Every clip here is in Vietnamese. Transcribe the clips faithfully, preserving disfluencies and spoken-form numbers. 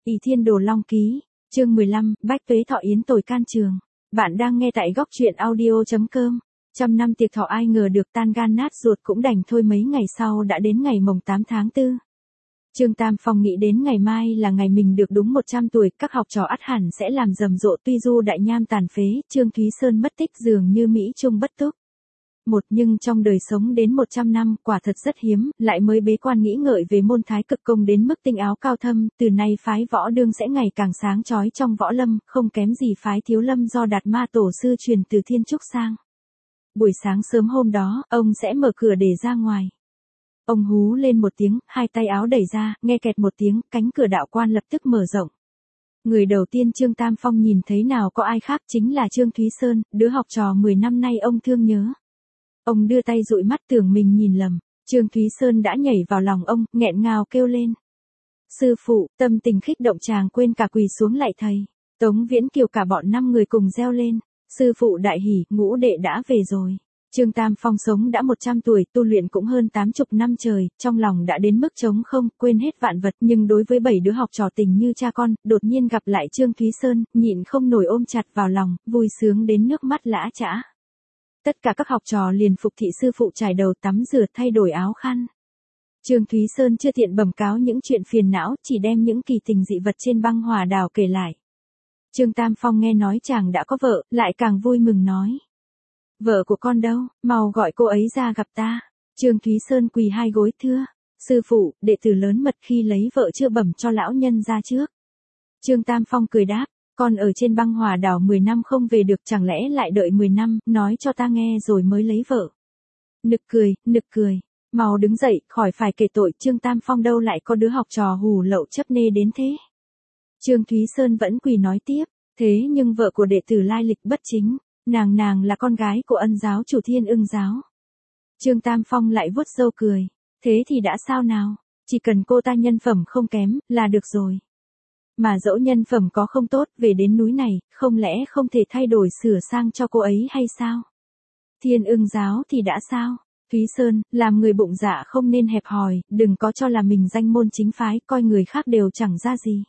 Ỷ Thiên Đồ Long Ký, chương mười lăm, Bách Tuế Thọ Yến Tồi Can Trường. Bạn đang nghe tại góc truyện audio chấm com. Trăm năm tiệc thọ ai ngờ được tan gan nát ruột cũng đành thôi, mấy ngày sau đã đến ngày mồng tám tháng tư. Trương Tam Phong nghĩ đến ngày mai là ngày mình được đúng một trăm tuổi, các học trò ắt hẳn sẽ làm rầm rộ, tuy Du Đại Nham tàn phế, Trương Thúy Sơn mất tích, dường như Mỹ Trung bất túc. Một nhưng trong đời sống đến một trăm năm quả thật rất hiếm, lại mới bế quan nghĩ ngợi về môn thái cực công đến mức tinh áo cao thâm, từ nay phái Võ Đương sẽ ngày càng sáng chói trong võ lâm, không kém gì phái Thiếu Lâm do Đạt Ma tổ sư truyền từ Thiên Trúc sang. Buổi sáng sớm hôm đó, ông sẽ mở cửa để ra ngoài. Ông hú lên một tiếng, hai tay áo đẩy ra, nghe kẹt một tiếng, cánh cửa đạo quan lập tức mở rộng. Người đầu tiên Trương Tam Phong nhìn thấy nào có ai khác chính là Trương Thúy Sơn, đứa học trò mười năm nay ông thương nhớ. Ông đưa tay dụi mắt tưởng mình nhìn lầm, Trương Thúy Sơn đã nhảy vào lòng ông, nghẹn ngào kêu lên. Sư phụ, tâm tình khích động chàng quên cả quỳ xuống lạy thầy. Tống Viễn Kiều cả bọn năm người cùng reo lên. Sư phụ đại hỉ, ngũ đệ đã về rồi. Trương Tam Phong sống đã một trăm tuổi, tu luyện cũng hơn tám chục năm trời, trong lòng đã đến mức trống không, quên hết vạn vật, nhưng đối với bảy đứa học trò tình như cha con, đột nhiên gặp lại Trương Thúy Sơn, nhịn không nổi ôm chặt vào lòng, vui sướng đến nước mắt lã chã. Tất cả các học trò liền phục thị sư phụ trải đầu, tắm rửa, thay đổi áo khăn. Trương Thúy Sơn chưa tiện bẩm cáo những chuyện phiền não, chỉ đem những kỳ tình dị vật trên băng hòa đảo kể lại. Trương Tam Phong nghe nói chàng đã có vợ, lại càng vui mừng nói. Vợ của con đâu, mau gọi cô ấy ra gặp ta. Trương Thúy Sơn quỳ hai gối thưa. Sư phụ, đệ tử lớn mật khi lấy vợ chưa bẩm cho lão nhân ra trước. Trương Tam Phong cười đáp. Con ở trên băng hòa đảo mười năm không về được, chẳng lẽ lại đợi mười năm, nói cho ta nghe rồi mới lấy vợ. Nực cười, nực cười. Mau đứng dậy, khỏi phải kể tội, Trương Tam Phong đâu lại có đứa học trò hù lậu chấp nê đến thế. Trương Thúy Sơn vẫn quỳ nói tiếp, thế nhưng vợ của đệ tử lai lịch bất chính, nàng nàng là con gái của ân giáo chủ Thiên Ưng giáo. Trương Tam Phong lại vuốt râu cười, thế thì đã sao nào, chỉ cần cô ta nhân phẩm không kém, là được rồi. Mà dẫu nhân phẩm có không tốt, về đến núi này, không lẽ không thể thay đổi sửa sang cho cô ấy hay sao? Thiên Ưng giáo thì đã sao? Thúy Sơn, làm người bụng dạ không nên hẹp hòi, đừng có cho là mình danh môn chính phái, coi người khác đều chẳng ra gì.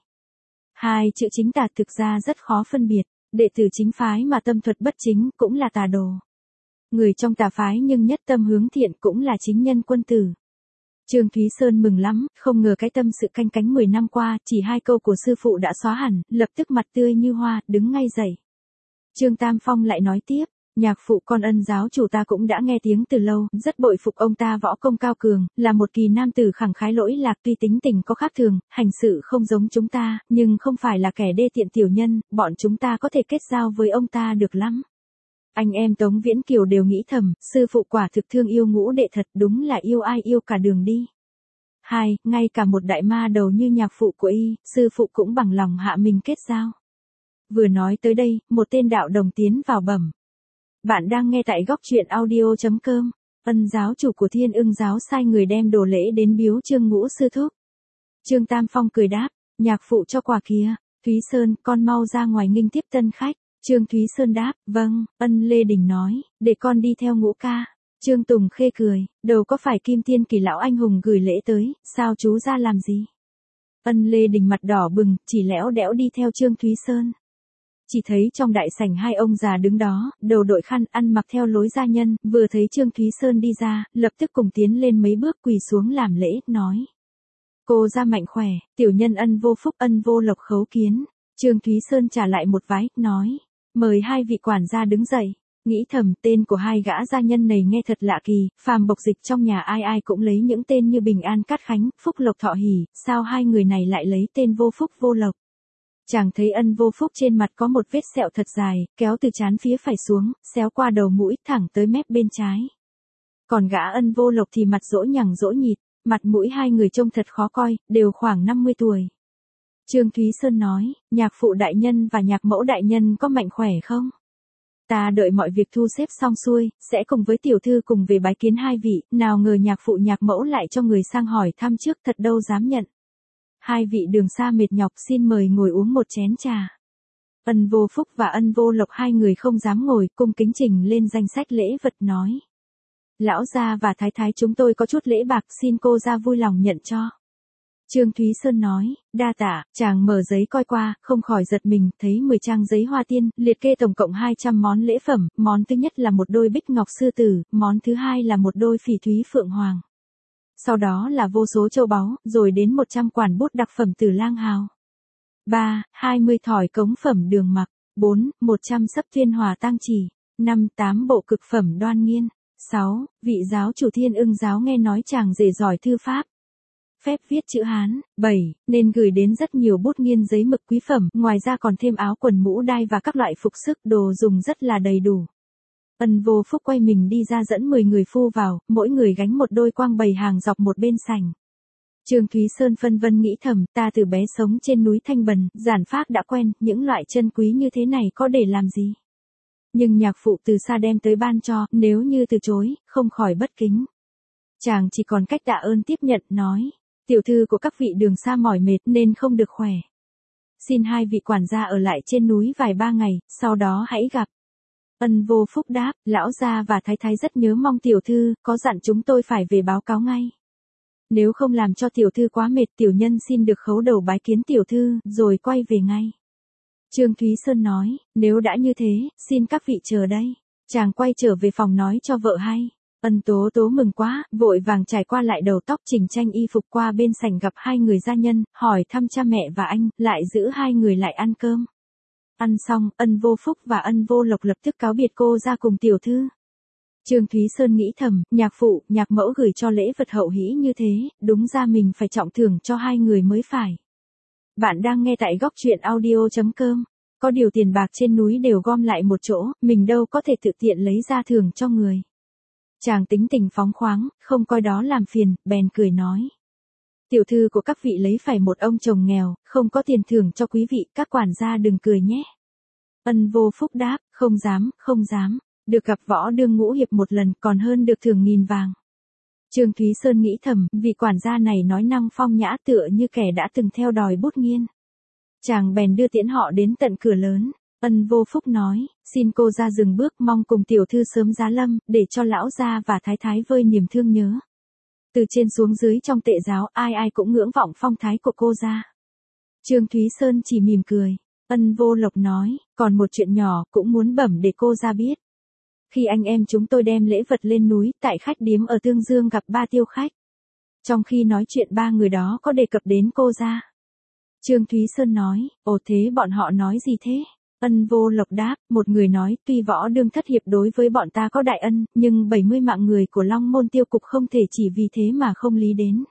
Hai chữ chính tà thực ra rất khó phân biệt, đệ tử chính phái mà tâm thuật bất chính cũng là tà đồ. Người trong tà phái nhưng nhất tâm hướng thiện cũng là chính nhân quân tử. Trương Thúy Sơn mừng lắm, không ngờ cái tâm sự canh cánh mười năm qua, chỉ hai câu của sư phụ đã xóa hẳn, lập tức mặt tươi như hoa, đứng ngay dậy. Trương Tam Phong lại nói tiếp, nhạc phụ con ân giáo chủ ta cũng đã nghe tiếng từ lâu, rất bội phục ông ta võ công cao cường, là một kỳ nam tử khẳng khái lỗi lạc, tuy tính tình có khác thường, hành sự không giống chúng ta, nhưng không phải là kẻ đê tiện tiểu nhân, bọn chúng ta có thể kết giao với ông ta được lắm. Anh em Tống Viễn Kiều đều nghĩ thầm, sư phụ quả thực thương yêu ngũ đệ thật, đúng là yêu ai yêu cả đường đi. Hai, ngay cả một đại ma đầu như nhạc phụ của y, sư phụ cũng bằng lòng hạ mình kết giao. Vừa nói tới đây, một tên đạo đồng tiến vào bẩm. Bạn đang nghe tại góc truyện audio chấm com. Ân giáo chủ của Thiên Ưng giáo sai người đem đồ lễ đến biếu Trương Ngũ sư thúc. Trương Tam Phong cười đáp, nhạc phụ cho quà kia. Thúy Sơn, con mau ra ngoài nghênh tiếp tân khách. Trương Thúy Sơn đáp, vâng. Ân Lê Đình nói, để con đi theo Ngũ ca. Trương Tùng Khê cười, đâu có phải Kim Thiên Kỳ lão anh hùng gửi lễ tới, sao chú ra làm gì? Ân Lê Đình mặt đỏ bừng, chỉ lẽo đẽo đi theo Trương Thúy Sơn. Chỉ thấy trong đại sảnh hai ông già đứng đó, đầu đội khăn, ăn mặc theo lối gia nhân, vừa thấy Trương Thúy Sơn đi ra, lập tức cùng tiến lên mấy bước quỳ xuống làm lễ, nói. Cô ra mạnh khỏe, tiểu nhân ân vô phúc ân vô lộc khấu kiến. Trương Thúy Sơn trả lại một vái, nói. Mời hai vị quản gia đứng dậy. Nghĩ thầm tên của hai gã gia nhân này nghe thật lạ kỳ, phàm bộc dịch trong nhà ai ai cũng lấy những tên như Bình An Cát Khánh, Phúc Lộc Thọ Hỷ, sao hai người này lại lấy tên vô phúc vô lộc? Chàng thấy ân vô phúc trên mặt có một vết sẹo thật dài, kéo từ trán phía phải xuống, xéo qua đầu mũi, thẳng tới mép bên trái. Còn gã ân vô lộc thì mặt dỗ nhằng dỗ nhịt, mặt mũi hai người trông thật khó coi, đều khoảng năm mươi tuổi. Trương Thúy Sơn nói, nhạc phụ đại nhân và nhạc mẫu đại nhân có mạnh khỏe không? Ta đợi mọi việc thu xếp xong xuôi, sẽ cùng với tiểu thư cùng về bái kiến hai vị, nào ngờ nhạc phụ nhạc mẫu lại cho người sang hỏi thăm trước, thật đâu dám nhận. Hai vị đường xa mệt nhọc, xin mời ngồi uống một chén trà. Ân vô phúc và ân vô lộc hai người không dám ngồi, cung kính trình lên danh sách lễ vật nói. Lão gia và thái thái chúng tôi có chút lễ bạc, xin cô ra vui lòng nhận cho. Trương Thúy Sơn nói, đa tạ, chàng mở giấy coi qua, không khỏi giật mình, thấy mười trang giấy hoa tiên, liệt kê tổng cộng hai trăm món lễ phẩm, món thứ nhất là một đôi bích ngọc sư tử, món thứ hai là một đôi phỉ thúy phượng hoàng. Sau đó là vô số châu báu, rồi đến một trăm quản bút đặc phẩm từ lang hào. ba. hai mươi thỏi cống phẩm đường mặc. bốn. một trăm sấp thiên hòa tang chỉ. năm. tám bộ cực phẩm đoan nghiên. sáu. Vị giáo chủ Thiên Ưng giáo nghe nói chàng rể giỏi thư pháp, phép viết chữ Hán. bảy. Nên gửi đến rất nhiều bút nghiên giấy mực quý phẩm, ngoài ra còn thêm áo quần mũ đai và các loại phục sức, đồ dùng rất là đầy đủ. Ân Vô Phúc quay mình đi ra dẫn mười người phu vào, mỗi người gánh một đôi quang bày hàng dọc một bên sảnh. Trương Thúy Sơn phân vân nghĩ thầm, ta từ bé sống trên núi Thanh Bần, giản phác đã quen, những loại chân quý như thế này có để làm gì. Nhưng nhạc phụ từ xa đem tới ban cho, nếu như từ chối, không khỏi bất kính. Chàng chỉ còn cách tạ ơn tiếp nhận, nói, tiểu thư của các vị đường xa mỏi mệt nên không được khỏe. Xin hai vị quản gia ở lại trên núi vài ba ngày, sau đó hãy gặp. Ân Vô Phúc đáp, lão gia và thái thái rất nhớ mong tiểu thư, có dặn chúng tôi phải về báo cáo ngay. Nếu không làm cho tiểu thư quá mệt, tiểu nhân xin được khấu đầu bái kiến tiểu thư, rồi quay về ngay. Trương Thúy Sơn nói, nếu đã như thế, xin các vị chờ đây. Chàng quay trở về phòng nói cho vợ hay. Ân Tố Tố mừng quá, vội vàng trải qua lại đầu tóc chỉnh trang y phục qua bên sảnh gặp hai người gia nhân, hỏi thăm cha mẹ và anh, lại giữ hai người lại ăn cơm. Ăn xong, Ân Vô Phúc và Ân Vô Lộc lập tức cáo biệt cô ra cùng tiểu thư. Trương Thúy Sơn nghĩ thầm, nhạc phụ, nhạc mẫu gửi cho lễ vật hậu hĩ như thế, đúng ra mình phải trọng thưởng cho hai người mới phải. Bạn đang nghe tại góc truyện audio chấm com. Có điều tiền bạc trên núi đều gom lại một chỗ, mình đâu có thể tự tiện lấy ra thưởng cho người. Chàng tính tình phóng khoáng, không coi đó làm phiền, bèn cười nói. Tiểu thư của các vị lấy phải một ông chồng nghèo, không có tiền thưởng cho quý vị, các quản gia đừng cười nhé. Ân Vô Phúc đáp, không dám, không dám, được gặp võ đương ngũ hiệp một lần còn hơn được thưởng nghìn vàng. Trương Thúy Sơn nghĩ thầm, vị quản gia này nói năng phong nhã tựa như kẻ đã từng theo đòi bút nghiên. Chàng bèn đưa tiễn họ đến tận cửa lớn. Ân Vô Phúc nói, xin cô ra dừng bước, mong cùng tiểu thư sớm giá lâm, để cho lão gia và thái thái vơi niềm thương nhớ. Từ trên xuống dưới trong tệ giáo, ai ai cũng ngưỡng vọng phong thái của cô ra. Trương Thúy Sơn chỉ mỉm cười. Ân Vô Lộc nói, còn một chuyện nhỏ, cũng muốn bẩm để cô ra biết. Khi anh em chúng tôi đem lễ vật lên núi, tại khách điếm ở Tương Dương gặp ba tiêu khách. Trong khi nói chuyện ba người đó có đề cập đến cô ra. Trương Thúy Sơn nói, ồ thế bọn họ nói gì thế? Ân Vô Lộc đáp, một người nói, tuy võ đương thất hiệp đối với bọn ta có đại ân, nhưng bảy mươi mạng người của Long Môn tiêu cục không thể chỉ vì thế mà không lý đến.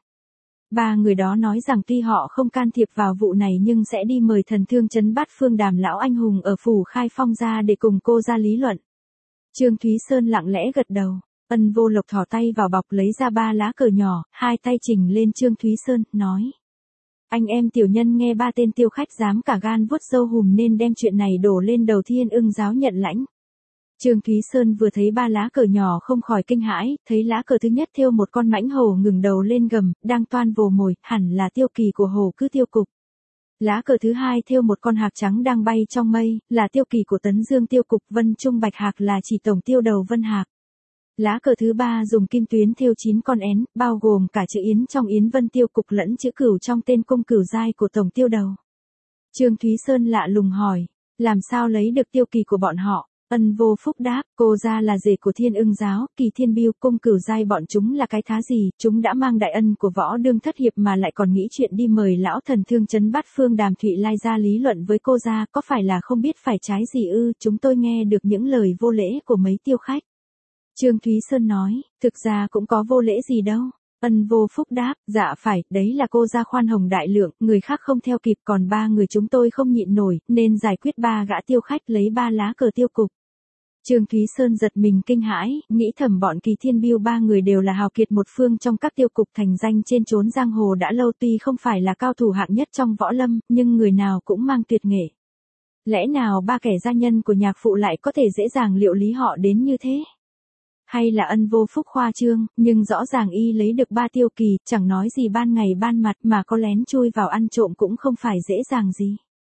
Ba người đó nói rằng tuy họ không can thiệp vào vụ này nhưng sẽ đi mời thần thương trấn Bát Phương Đàm lão anh hùng ở phủ Khai Phong ra để cùng cô ra lý luận. Trương Thúy Sơn lặng lẽ gật đầu. Ân Vô Lộc thò tay vào bọc lấy ra ba lá cờ nhỏ, hai tay chỉnh lên Trương Thúy Sơn, nói. Anh em tiểu nhân nghe ba tên tiêu khách dám cả gan vuốt râu hùm nên đem chuyện này đổ lên đầu Thiên Ưng giáo nhận lãnh. Trương Thúy Sơn vừa thấy ba lá cờ nhỏ không khỏi kinh hãi, thấy lá cờ thứ nhất thêu một con mãnh hổ ngừng đầu lên gầm, đang toan vồ mồi, hẳn là tiêu kỳ của Hồ Cư tiêu cục. Lá cờ thứ hai thêu một con hạc trắng đang bay trong mây, là tiêu kỳ của Tấn Dương tiêu cục. Vân Trung Bạch Hạc là chỉ tổng tiêu đầu Vân Hạc. Lá cờ thứ ba dùng kim tuyến thêu chín con én, bao gồm cả chữ Yến trong Yến Vân tiêu cục lẫn chữ Cửu trong tên cung Cửu giai của tổng tiêu đầu. Trương Thúy Sơn lạ lùng hỏi, làm sao lấy được tiêu kỳ của bọn họ? Ân Vô Phúc đáp, cô ra là rể của Thiên Ưng giáo, Kỳ Thiên Biêu, cung Cửu giai bọn chúng là cái thá gì, chúng đã mang đại ân của võ đương thất hiệp mà lại còn nghĩ chuyện đi mời lão thần thương trấn Bát Phương Đàm Thụy Lai ra lý luận với cô ra, có phải là không biết phải trái gì ư? Chúng tôi nghe được những lời vô lễ của mấy tiêu khách. Trương Thúy Sơn nói, thực ra cũng có vô lễ gì đâu. Ân Vô Phúc đáp, dạ phải, đấy là cô ra khoan hồng đại lượng, người khác không theo kịp, còn ba người chúng tôi không nhịn nổi, nên giải quyết ba gã tiêu khách lấy ba lá cờ tiêu cục. Trương Thúy Sơn giật mình kinh hãi, nghĩ thầm bọn Kỳ Thiên Biêu ba người đều là hào kiệt một phương trong các tiêu cục thành danh trên chốn giang hồ đã lâu, tuy không phải là cao thủ hạng nhất trong võ lâm, nhưng người nào cũng mang tuyệt nghệ. Lẽ nào ba kẻ gia nhân của nhạc phụ lại có thể dễ dàng liệu lý họ đến như thế? Hay là Ân Vô Phúc khoa trương, nhưng rõ ràng y lấy được ba tiêu kỳ, chẳng nói gì ban ngày ban mặt mà có lén chui vào ăn trộm cũng không phải dễ dàng gì.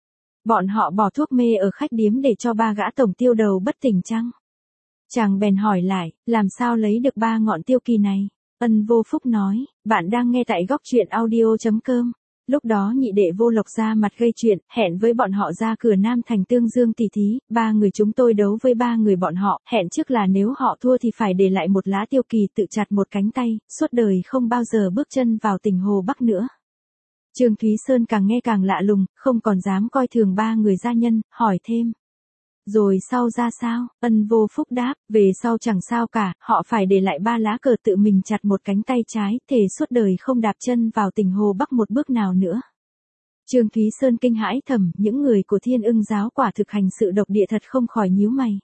Bọn họ bỏ thuốc mê ở khách điếm để cho ba gã tổng tiêu đầu bất tỉnh chăng? Chàng bèn hỏi lại, làm sao lấy được ba ngọn tiêu kỳ này? Ân Vô Phúc nói, bạn đang nghe tại góc truyện audio.com. Lúc đó nhị đệ Vô Lộc ra mặt gây chuyện, hẹn với bọn họ ra cửa Nam Thành tương dương tỉ thí, ba người chúng tôi đấu với ba người bọn họ, hẹn trước là nếu họ thua thì phải để lại một lá tiêu kỳ tự chặt một cánh tay, suốt đời không bao giờ bước chân vào tỉnh Hồ Bắc nữa. Trương Thúy Sơn càng nghe càng lạ lùng, không còn dám coi thường ba người gia nhân, hỏi thêm. Rồi sau ra sao? Ân Vô Phúc đáp, về sau chẳng sao cả, họ phải để lại ba lá cờ tự mình chặt một cánh tay trái, thề suốt đời không đạp chân vào tỉnh Hồ Bắc một bước nào nữa. Trương Thúy Sơn kinh hãi thầm, những người của Thiên Ưng giáo quả thực hành sự độc địa thật không khỏi nhíu mày.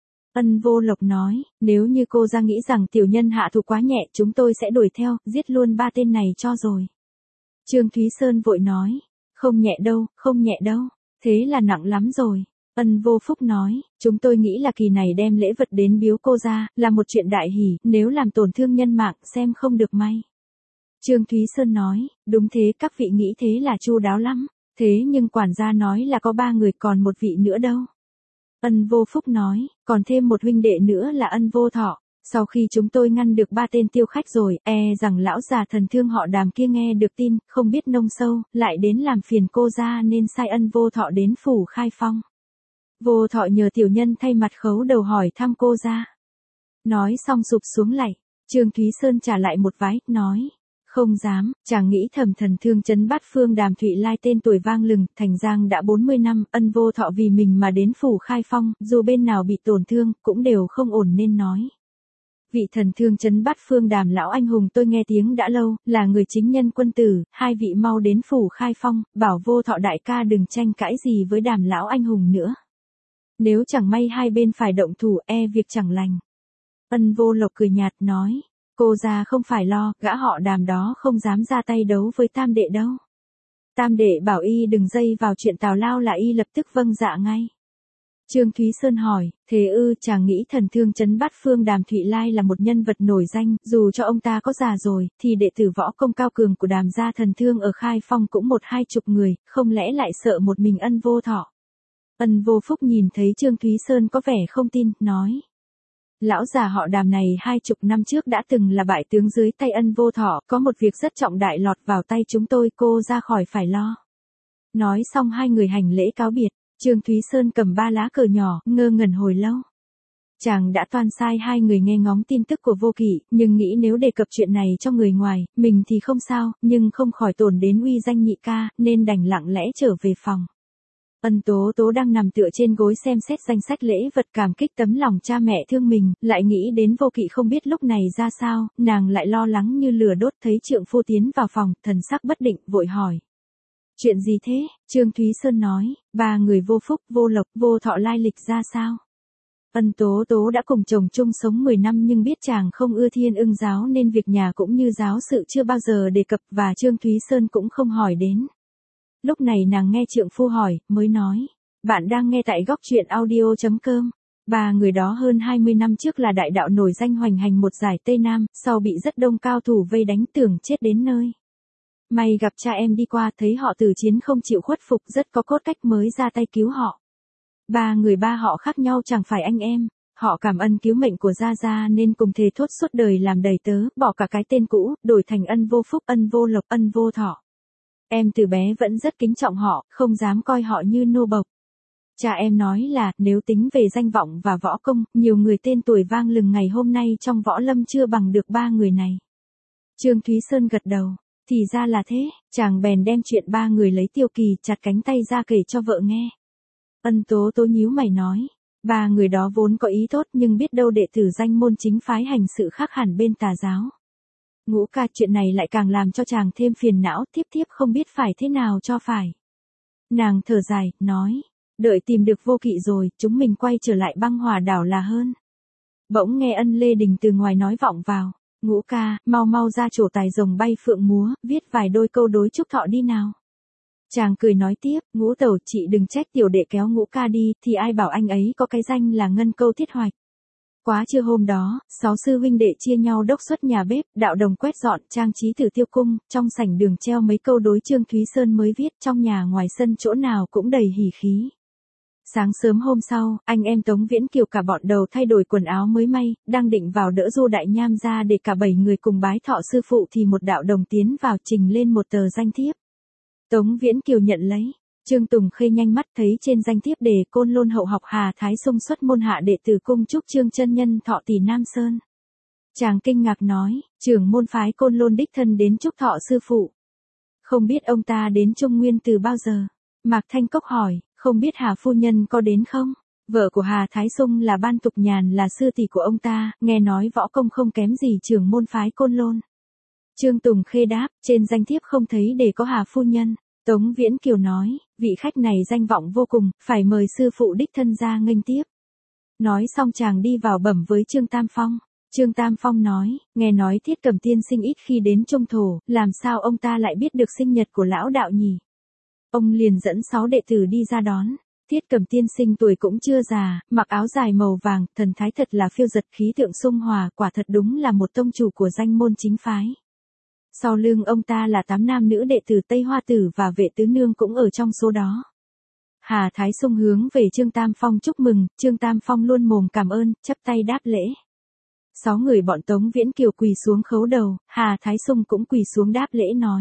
Ân Vô Lộc nói, nếu như cô ra nghĩ rằng tiểu nhân hạ thủ quá nhẹ, chúng tôi sẽ đuổi theo, giết luôn ba tên này cho rồi. Trương Thúy Sơn vội nói, không nhẹ đâu, không nhẹ đâu, thế là nặng lắm rồi. Ân Vô Phúc nói, chúng tôi nghĩ là kỳ này đem lễ vật đến biếu cô ra, là một chuyện đại hỷ, nếu làm tổn thương nhân mạng, xem không được may. Trương Thúy Sơn nói, đúng thế, các vị nghĩ thế là chu đáo lắm, thế nhưng quản gia nói là có ba người, còn một vị nữa đâu. Ân Vô Phúc nói, còn thêm một huynh đệ nữa là Ân Vô Thọ. Sau khi chúng tôi ngăn được ba tên tiêu khách rồi, e rằng lão già thần thương họ Đàm kia nghe được tin, không biết nông sâu, lại đến làm phiền cô ra nên sai Ân Vô Thọ đến phủ Khai Phong. Vô Thọ nhờ tiểu nhân thay mặt khấu đầu hỏi thăm cô ra. Nói xong sụp xuống lạy, Trương Thúy Sơn trả lại một vái, nói. Không dám, chàng nghĩ thầm thần thương trấn Bát Phương Đàm Thụy Lai tên tuổi vang lừng, thành Giang đã bốn mươi năm, Ân Vô Thọ vì mình mà đến phủ Khai Phong, dù bên nào bị tổn thương, cũng đều không ổn nên nói. Vị thần thương trấn Bát Phương Đàm lão anh hùng tôi nghe tiếng đã lâu, là người chính nhân quân tử, hai vị mau đến phủ Khai Phong, bảo Vô Thọ đại ca đừng tranh cãi gì với Đàm lão anh hùng nữa. Nếu chẳng may hai bên phải động thủ, e việc chẳng lành. Ân Vô Lộc cười nhạt nói, cô già không phải lo, gã họ Đàm đó không dám ra tay đấu với tam đệ đâu. Tam đệ bảo y đừng dây vào chuyện tào lao là y lập tức vâng dạ ngay. Trương Thúy Sơn hỏi, thế ư, chàng nghĩ thần thương trấn Bát Phương Đàm Thụy Lai là một nhân vật nổi danh, dù cho ông ta có già rồi, thì đệ tử võ công cao cường của Đàm gia thần thương ở Khai Phong cũng một hai chục người, không lẽ lại sợ một mình Ân Vô Thọ. Ân Vô Phúc nhìn thấy Trương Thúy Sơn có vẻ không tin, nói. Lão già họ Đàm này hai chục năm trước đã từng là bại tướng dưới tay Ân Vô Thọ, có một việc rất trọng đại lọt vào tay chúng tôi, cô ra khỏi phải lo. Nói xong hai người hành lễ cáo biệt, Trương Thúy Sơn cầm ba lá cờ nhỏ, ngơ ngẩn hồi lâu. Chàng đã toan sai hai người nghe ngóng tin tức của Vô Kỵ, nhưng nghĩ nếu đề cập chuyện này cho người ngoài, mình thì không sao, nhưng không khỏi tổn đến uy danh nhị ca, nên đành lặng lẽ trở về phòng. Ân Tố Tố đang nằm tựa trên gối xem xét danh sách lễ vật cảm kích tấm lòng cha mẹ thương mình, lại nghĩ đến Vô Kỵ không biết lúc này ra sao, nàng lại lo lắng như lửa đốt thấy trượng phu tiến vào phòng, thần sắc bất định, vội hỏi. Chuyện gì thế? Trương Thúy Sơn nói, ba người Vô Phúc, Vô Lộc, Vô Thọ lai lịch ra sao? Ân Tố Tố đã cùng chồng chung sống mười năm nhưng biết chàng không ưa Thiên Ưng giáo nên việc nhà cũng như giáo sự chưa bao giờ đề cập và Trương Thúy Sơn cũng không hỏi đến. Lúc này nàng nghe trượng phu hỏi, mới nói, bạn đang nghe tại góc truyện audio.com. Ba người đó hơn hai mươi năm trước là đại đạo nổi danh hoành hành một giải Tây Nam, sau bị rất đông cao thủ vây đánh tưởng chết đến nơi. May gặp cha em đi qua thấy họ từ chiến không chịu khuất phục rất có cốt cách mới ra tay cứu họ. Ba người ba họ khác nhau chẳng phải anh em, họ cảm ơn cứu mệnh của Gia Gia nên cùng thề thốt suốt đời làm đầy tớ, bỏ cả cái tên cũ, đổi thành Ân Vô Phúc, Ân Vô Lộc, Ân Vô Thọ. Em từ bé vẫn rất kính trọng họ, không dám coi họ như nô bộc. Cha em nói là, nếu tính về danh vọng và võ công, nhiều người tên tuổi vang lừng ngày hôm nay trong võ lâm chưa bằng được ba người này. Trương Thúy Sơn gật đầu, thì ra là thế, chàng bèn đem chuyện ba người lấy tiêu kỳ chặt cánh tay ra kể cho vợ nghe. Ân Tố Tố nhíu mày nói, ba người đó vốn có ý tốt nhưng biết đâu đệ tử danh môn chính phái hành sự khác hẳn bên tà giáo. Ngũ ca, chuyện này lại càng làm cho chàng thêm phiền não, tiếp tiếp không biết phải thế nào cho phải. Nàng thở dài, nói, đợi tìm được Vô Kỵ rồi, chúng mình quay trở lại Băng Hòa đảo là hơn. Bỗng nghe Ân Lê Đình từ ngoài nói vọng vào, Ngũ ca, mau mau ra trổ tài rồng bay phượng múa, viết vài đôi câu đối chúc thọ đi nào. Chàng cười nói tiếp, Ngũ tẩu, chị đừng trách tiểu đệ kéo Ngũ ca đi, thì ai bảo anh ấy có cái danh là Ngân Câu Thiết Hoạch. Quá trưa hôm đó, sáu sư huynh đệ chia nhau đốc xuất nhà bếp, đạo đồng quét dọn, trang trí Tử Tiêu cung, trong sảnh đường treo mấy câu đối Trương Thúy Sơn mới viết, trong nhà ngoài sân chỗ nào cũng đầy hỉ khí. Sáng sớm hôm sau, anh em Tống Viễn Kiều cả bọn đầu thay đổi quần áo mới may, đang định vào đỡ Du Đại Nham ra để cả bảy người cùng bái thọ sư phụ thì một đạo đồng tiến vào trình lên một tờ danh thiếp. Tống Viễn Kiều nhận lấy. Trương Tùng Khê nhanh mắt thấy trên danh thiếp đề Côn Lôn hậu học Hà Thái Sung xuất môn hạ đệ tử cung chúc Trương chân nhân thọ tỷ Nam Sơn. Chàng kinh ngạc nói, trưởng môn phái Côn Lôn đích thân đến chúc thọ sư phụ. Không biết ông ta đến Trung Nguyên từ bao giờ? Mạc Thanh Cốc hỏi, không biết Hà phu nhân có đến không? Vợ của Hà Thái Sung là Ban Tục Nhàn là sư tỷ của ông ta, nghe nói võ công không kém gì trưởng môn phái Côn Lôn. Trương Tùng Khê đáp, trên danh thiếp không thấy để có Hà phu nhân. Tống Viễn Kiều nói, vị khách này danh vọng vô cùng, phải mời sư phụ đích thân ra nghênh tiếp. Nói xong chàng đi vào bẩm với Trương Tam Phong. Trương Tam Phong nói, nghe nói Thiết Cầm tiên sinh ít khi đến Trung Thổ, làm sao ông ta lại biết được sinh nhật của lão đạo nhỉ? Ông liền dẫn sáu đệ tử đi ra đón. Thiết Cầm tiên sinh tuổi cũng chưa già, mặc áo dài màu vàng, thần thái thật là phiêu dật, khí tượng sung hòa, quả thật đúng là một tông chủ của danh môn chính phái. Sau lưng ông ta là tám nam nữ đệ tử Tây Hoa Tử và Vệ Tứ Nương cũng ở trong số đó. Hà Thái Sung hướng về Trương Tam Phong chúc mừng, Trương Tam Phong luôn mồm cảm ơn, chắp tay đáp lễ. Sáu người bọn Tống Viễn Kiều quỳ xuống khấu đầu, Hà Thái Sung cũng quỳ xuống đáp lễ nói.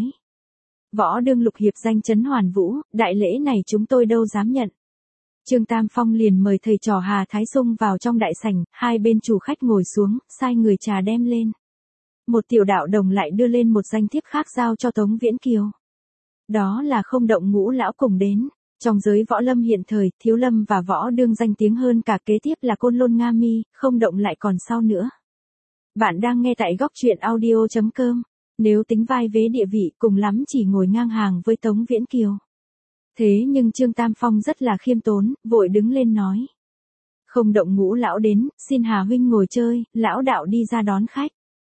Võ đương lục hiệp danh chấn hoàn vũ, đại lễ này chúng tôi đâu dám nhận. Trương Tam Phong liền mời thầy trò Hà Thái Sung vào trong đại sảnh, hai bên chủ khách ngồi xuống, sai người trà đem lên. Một tiểu đạo đồng lại đưa lên một danh thiếp khác giao cho Tống Viễn Kiều. Đó là Không Động Ngũ lão cùng đến. Trong giới võ lâm hiện thời, Thiếu Lâm và Võ Đương danh tiếng hơn cả, kế tiếp là Côn Lôn Nga Mi, Không Động lại còn sau nữa. Bạn đang nghe tại góc truyện audio chấm com. Nếu tính vai vế địa vị cùng lắm chỉ ngồi ngang hàng với Tống Viễn Kiều. Thế nhưng Trương Tam Phong rất là khiêm tốn, vội đứng lên nói. Không Động Ngũ lão đến, xin Hà huynh ngồi chơi, lão đạo đi ra đón khách.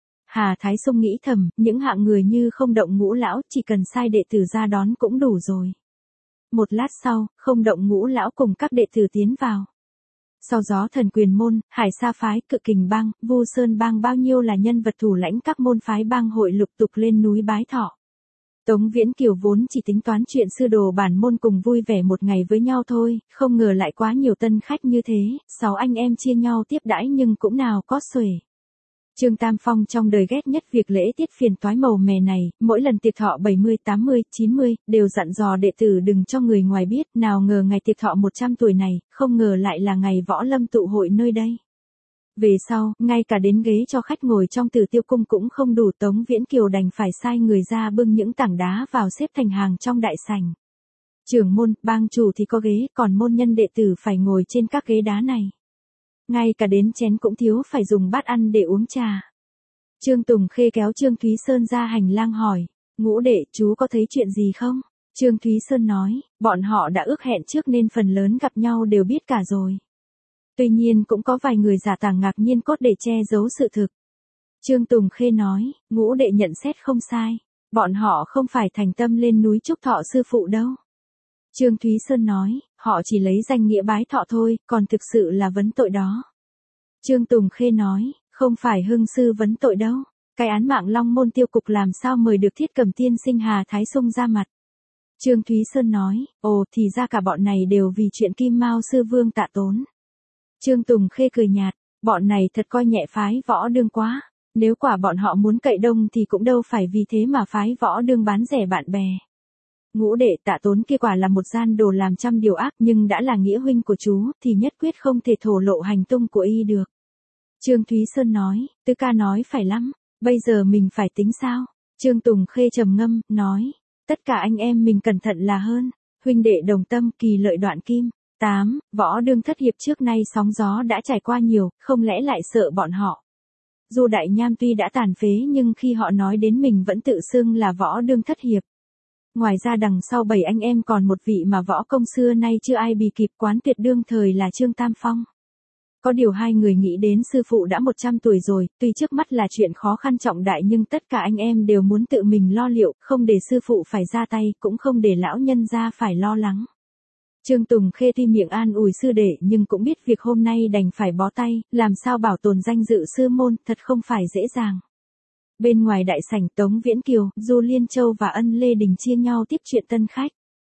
Hà Thái Sung nghĩ thầm, những hạng người như Không Động Ngũ lão chỉ cần sai đệ tử ra đón cũng đủ rồi. Một lát sau, Không Động Ngũ lão cùng các đệ tử tiến vào. Sau Gió Thần Quyền môn, Hải Sa phái, Cự Kình bang, Vu Sơn bang bao nhiêu là nhân vật thủ lãnh các môn phái bang hội lục tục lên núi bái thọ. Tống Viễn Kiều vốn chỉ tính toán chuyện sư đồ bản môn cùng vui vẻ một ngày với nhau thôi, không ngờ lại quá nhiều tân khách như thế, sáu anh em chia nhau tiếp đãi nhưng cũng nào có xuể. Trương Tam Phong trong đời ghét nhất việc lễ tiết phiền toái màu mè này, mỗi lần tiệc thọ bảy mươi, tám mươi, chín mươi, đều dặn dò đệ tử đừng cho người ngoài biết, nào ngờ ngày tiệc thọ một trăm tuổi này, không ngờ lại là ngày võ lâm tụ hội nơi đây. Về sau, ngay cả đến ghế cho khách ngồi trong Tử Tiêu cung cũng không đủ, Tống Viễn Kiều đành phải sai người ra bưng những tảng đá vào xếp thành hàng trong đại sảnh. Trưởng môn, bang chủ thì có ghế, còn môn nhân đệ tử phải ngồi trên các ghế đá này. Ngay cả đến chén cũng thiếu, phải dùng bát ăn để uống trà. Trương Tùng Khê kéo Trương Thúy Sơn ra hành lang hỏi, Ngũ đệ, chú có thấy chuyện gì không? Trương Thúy Sơn nói, bọn họ đã ước hẹn trước nên phần lớn gặp nhau đều biết cả rồi. Tuy nhiên cũng có vài người giả tàng ngạc nhiên cốt để che giấu sự thực. Trương Tùng Khê nói, Ngũ đệ nhận xét không sai. Bọn họ không phải thành tâm lên núi chúc thọ sư phụ đâu. Trương Thúy Sơn nói, họ chỉ lấy danh nghĩa bái thọ thôi, còn thực sự là vấn tội đó. Trương Tùng Khê nói, không phải Hưng sư vấn tội đâu. Cái án mạng Long Môn tiêu cục làm sao mời được Thiết Cầm tiên sinh Hà Thái Sung ra mặt. Trương Thúy Sơn nói, ồ thì ra cả bọn này đều vì chuyện Kim Mao sư vương Tạ Tốn. Trương Tùng Khê cười nhạt, bọn này thật coi nhẹ phái Võ Đương quá. Nếu quả bọn họ muốn cậy đông thì cũng đâu phải vì thế mà phái Võ Đương bán rẻ bạn bè. Ngũ đệ, Tạ Tốn kia quả là một gian đồ làm trăm điều ác, nhưng đã là nghĩa huynh của chú thì nhất quyết không thể thổ lộ hành tung của y được. Trương Thúy Sơn nói, Tứ ca nói phải lắm, bây giờ mình phải tính sao? Trương Tùng Khê trầm ngâm, nói, tất cả anh em mình cẩn thận là hơn, huynh đệ đồng tâm, kỳ lợi đoạn kim. tám. Võ Đương thất hiệp trước nay sóng gió đã trải qua nhiều, không lẽ lại sợ bọn họ? Du Đại Nham tuy đã tàn phế nhưng khi họ nói đến mình vẫn tự xưng là Võ Đương thất hiệp. Ngoài ra đằng sau bảy anh em còn một vị mà võ công xưa nay chưa ai bì kịp, Quán Tuyệt đương thời là Trương Tam Phong. Có điều hai người nghĩ đến sư phụ đã một trăm tuổi rồi, tuy trước mắt là chuyện khó khăn trọng đại nhưng tất cả anh em đều muốn tự mình lo liệu, không để sư phụ phải ra tay, cũng không để lão nhân gia phải lo lắng. Trương Tùng Khê tuy miệng an ủi sư đệ nhưng cũng biết việc hôm nay đành phải bó tay, làm sao bảo tồn danh dự sư môn, thật không phải dễ dàng. Bên ngoài đại sảnh, Tống Viễn Kiều, Du Liên Châu và Ân Lê Đình chia nhau tiếp chuyện tân khách.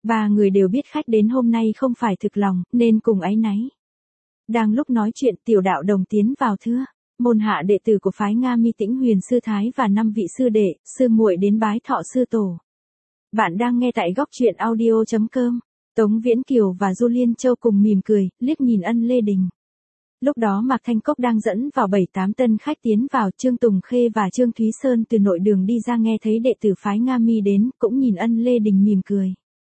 Ba người đều biết khách đến hôm nay không phải thực lòng, nên cùng áy náy. Đang lúc nói chuyện, Tiểu Đạo Đồng tiến vào thưa, môn hạ đệ tử của phái Nga Mi Tĩnh Huyền sư thái và năm vị sư đệ, sư muội đến bái thọ sư tổ. Bạn đang nghe tại góc truyện audio chấm com. Tống Viễn Kiều và Du Liên Châu cùng mỉm cười, liếc nhìn Ân Lê Đình. Lúc đó Mạc Thanh Cốc đang dẫn vào bảy tám tân khách tiến vào, Trương Tùng Khê và Trương Thúy Sơn từ nội đường đi ra nghe thấy đệ tử phái Nga Mi đến, cũng nhìn Ân Lê Đình mỉm cười.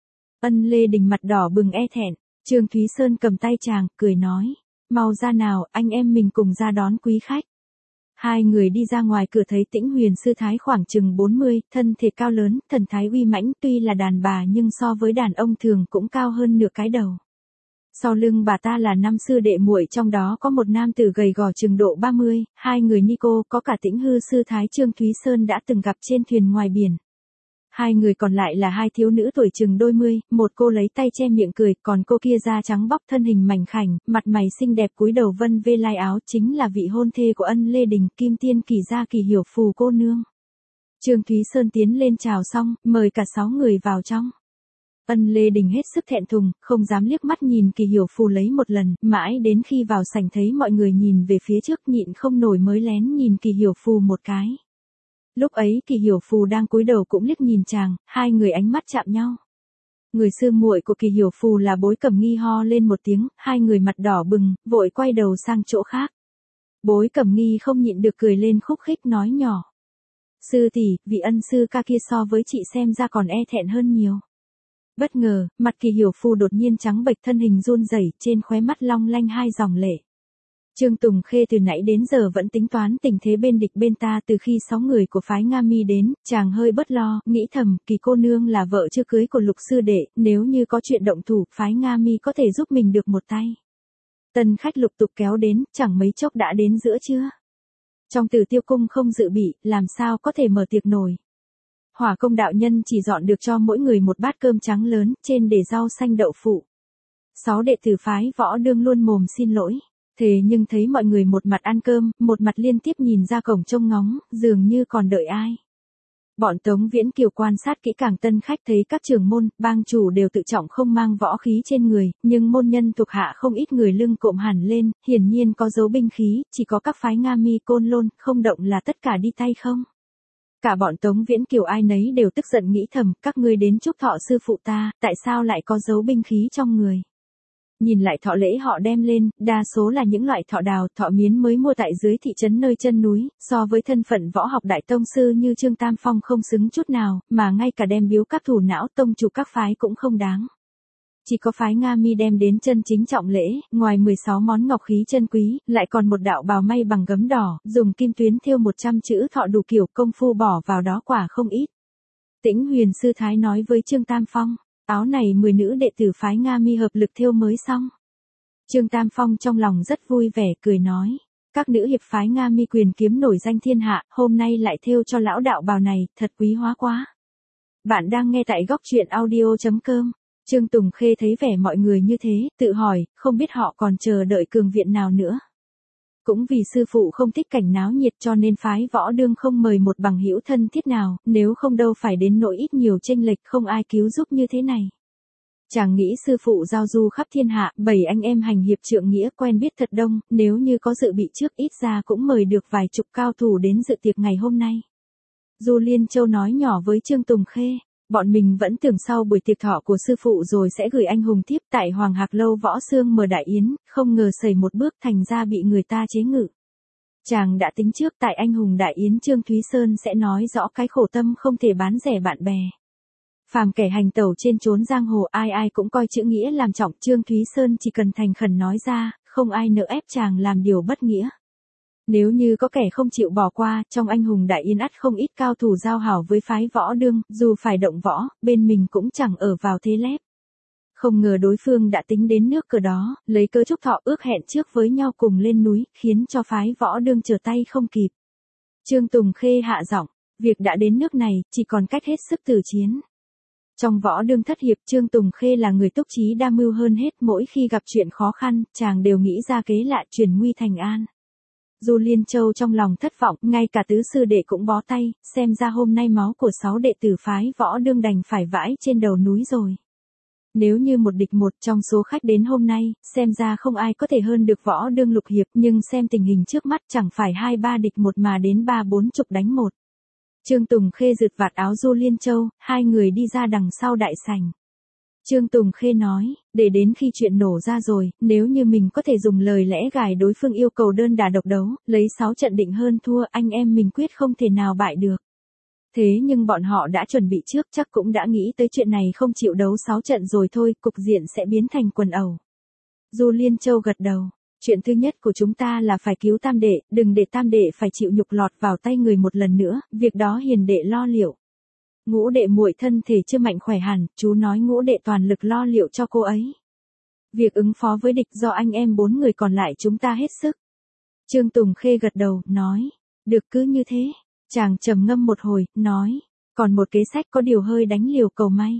Ân Lê Đình mặt đỏ bừng e thẹn, Trương Thúy Sơn cầm tay chàng, cười nói, mau ra nào, anh em mình cùng ra đón quý khách. Hai người đi ra ngoài cửa thấy Tĩnh Huyền sư thái khoảng chừng bốn mươi, thân thể cao lớn, thần thái uy mãnh, tuy là đàn bà nhưng so với đàn ông thường cũng cao hơn nửa cái đầu. Sau lưng bà ta là năm sư đệ muội, trong đó có một nam tử gầy gò chừng độ ba mươi, hai người ni cô, có cả Tĩnh Hư sư thái Trương Thúy Sơn đã từng gặp trên thuyền ngoài biển. Hai người còn lại là hai thiếu nữ tuổi chừng đôi mươi, một cô lấy tay che miệng cười, còn cô kia da trắng bóc thân hình mảnh khảnh, mặt mày xinh đẹp cúi đầu vân vê lai áo, chính là vị hôn thê của Ân Lê Đình, Kim Tiên Kỳ gia Kỳ Hiểu Phù cô nương. Trương Thúy Sơn tiến lên chào xong, mời cả sáu người vào trong. Ân Lê Đình hết sức thẹn thùng, không dám liếc mắt nhìn Kỳ Hiểu Phù lấy một lần, mãi đến khi vào sảnh thấy mọi người nhìn về phía trước nhịn không nổi mới lén nhìn Kỳ Hiểu Phù một cái. Lúc ấy Kỳ Hiểu Phù đang cúi đầu cũng liếc nhìn chàng, hai người ánh mắt chạm nhau. Người sư muội của Kỳ Hiểu Phù là Bối Cẩm Nghi ho lên một tiếng, hai người mặt đỏ bừng, vội quay đầu sang chỗ khác. Bối Cẩm Nghi không nhịn được cười lên khúc khích nói nhỏ. Sư tỷ, vị Ân sư ca kia so với chị xem ra còn e thẹn hơn nhiều. Bất ngờ, mặt Kỳ Hiểu Phù đột nhiên trắng bệch, thân hình run rẩy, trên khóe mắt long lanh hai dòng lệ. Trương Tùng Khê từ nãy đến giờ vẫn tính toán tình thế bên địch bên ta, từ khi sáu người của phái Nga Mi đến, chàng hơi bất lo, nghĩ thầm, Kỳ cô nương là vợ chưa cưới của Lục sư đệ, nếu như có chuyện động thủ, phái Nga Mi có thể giúp mình được một tay. Tân khách lục tục kéo đến, chẳng mấy chốc đã đến giữa trưa. Trong Tử Tiêu cung không dự bị, làm sao có thể mở tiệc nổi. Hỏa Công đạo nhân chỉ dọn được cho mỗi người một bát cơm trắng lớn, trên để rau xanh đậu phụ. Sáu đệ tử phái Võ Đương luôn mồm xin lỗi. Thế nhưng thấy mọi người một mặt ăn cơm, một mặt liên tiếp nhìn ra cổng trông ngóng, dường như còn đợi ai. Bọn Tống Viễn Kiều quan sát kỹ càng tân khách thấy các trưởng môn, bang chủ đều tự trọng không mang võ khí trên người, nhưng môn nhân thuộc hạ không ít người lưng cộm hẳn lên, hiển nhiên có dấu binh khí, chỉ có các phái Nga Mi Côn Lôn, không động là tất cả đi tay không. Cả bọn Tống Viễn Kiều ai nấy đều tức giận nghĩ thầm, các ngươi đến chúc thọ sư phụ ta, tại sao lại có dấu binh khí trong người. Nhìn lại thọ lễ họ đem lên, đa số là những loại thọ đào, thọ miến mới mua tại dưới thị trấn nơi chân núi, so với thân phận võ học đại tông sư như Trương Tam Phong không xứng chút nào, mà ngay cả đem biếu các thủ não tông chủ các phái cũng không đáng. Chỉ có phái Nga Mi đem đến chân chính trọng lễ, ngoài mười sáu món ngọc khí chân quý, lại còn một đạo bào may bằng gấm đỏ, dùng kim tuyến thêu một trăm chữ thọ đủ kiểu, công phu bỏ vào đó quả không ít. Tĩnh Huyền sư thái nói với Trương Tam Phong. Áo này mười nữ đệ tử phái Nga Mi hợp lực thêu mới xong. Trương Tam Phong trong lòng rất vui vẻ, cười nói. Các nữ hiệp phái Nga Mi quyền kiếm nổi danh thiên hạ, hôm nay lại thêu cho lão đạo bào này, thật quý hóa quá. Bạn đang nghe tại góc truyện audio chấm com. Trương Tùng Khê thấy vẻ mọi người như thế, tự hỏi, không biết họ còn chờ đợi cường viện nào nữa. Cũng vì sư phụ không thích cảnh náo nhiệt cho nên phái Võ Đương không mời một bằng hữu thân thiết nào, nếu không đâu phải đến nỗi ít nhiều chênh lệch không ai cứu giúp như thế này. Chàng nghĩ sư phụ giao du khắp thiên hạ, bảy anh em hành hiệp trượng nghĩa quen biết thật đông, nếu như có dự bị trước ít ra cũng mời được vài chục cao thủ đến dự tiệc ngày hôm nay. Du Liên Châu nói nhỏ với Trương Tùng Khê. Bọn mình vẫn tưởng sau buổi tiệc thọ của sư phụ rồi sẽ gửi anh hùng thiếp tại Hoàng Hạc Lâu Võ Xương mở đại yến, không ngờ xảy một bước thành ra bị người ta chế ngự. Chàng đã tính trước tại anh hùng đại yến Trương Thúy Sơn sẽ nói rõ cái khổ tâm không thể bán rẻ bạn bè. Phàm kẻ hành tẩu trên chốn giang hồ ai ai cũng coi chữ nghĩa làm trọng, Trương Thúy Sơn chỉ cần thành khẩn nói ra, không ai nỡ ép chàng làm điều bất nghĩa. Nếu như có kẻ không chịu bỏ qua, trong anh hùng đại yến ắt không ít cao thủ giao hảo với phái Võ Đương, dù phải động võ, bên mình cũng chẳng ở vào thế lép. Không ngờ đối phương đã tính đến nước cờ đó, lấy cớ chúc thọ ước hẹn trước với nhau cùng lên núi, khiến cho phái Võ Đương trở tay không kịp. Trương Tùng Khê hạ giọng, việc đã đến nước này, chỉ còn cách hết sức tử chiến. Trong Võ Đương thất hiệp, Trương Tùng Khê là người túc trí đa mưu hơn hết, mỗi khi gặp chuyện khó khăn, chàng đều nghĩ ra kế lạ chuyển nguy thành an. Du Liên Châu trong lòng thất vọng, ngay cả tứ sư đệ cũng bó tay, xem ra hôm nay máu của sáu đệ tử phái Võ Đương đành phải vãi trên đầu núi rồi. Nếu như một địch một trong số khách đến hôm nay, xem ra không ai có thể hơn được Võ Đương Lục Hiệp, nhưng xem tình hình trước mắt chẳng phải hai ba địch một mà đến ba bốn chục đánh một. Trương Tùng Khê rượt vạt áo Du Liên Châu, hai người đi ra đằng sau đại sảnh. Trương Tùng Khê nói, để đến khi chuyện nổ ra rồi, nếu như mình có thể dùng lời lẽ gài đối phương yêu cầu đơn đả độc đấu, lấy sáu trận định hơn thua, anh em mình quyết không thể nào bại được. Thế nhưng bọn họ đã chuẩn bị trước, chắc cũng đã nghĩ tới chuyện này, không chịu đấu sáu trận rồi thôi, cục diện sẽ biến thành quần ẩu. Du Liên Châu gật đầu, chuyện thứ nhất của chúng ta là phải cứu Tam đệ, đừng để Tam đệ phải chịu nhục lọt vào tay người một lần nữa, việc đó Hiền đệ lo liệu. Ngũ đệ muội thân thể chưa mạnh khỏe hẳn, chú nói Ngũ đệ toàn lực lo liệu cho cô ấy. Việc ứng phó với địch do anh em bốn người còn lại chúng ta hết sức. Trương Tùng Khê gật đầu, nói, được cứ như thế. Chàng trầm ngâm một hồi, nói, còn một kế sách có điều hơi đánh liều cầu may.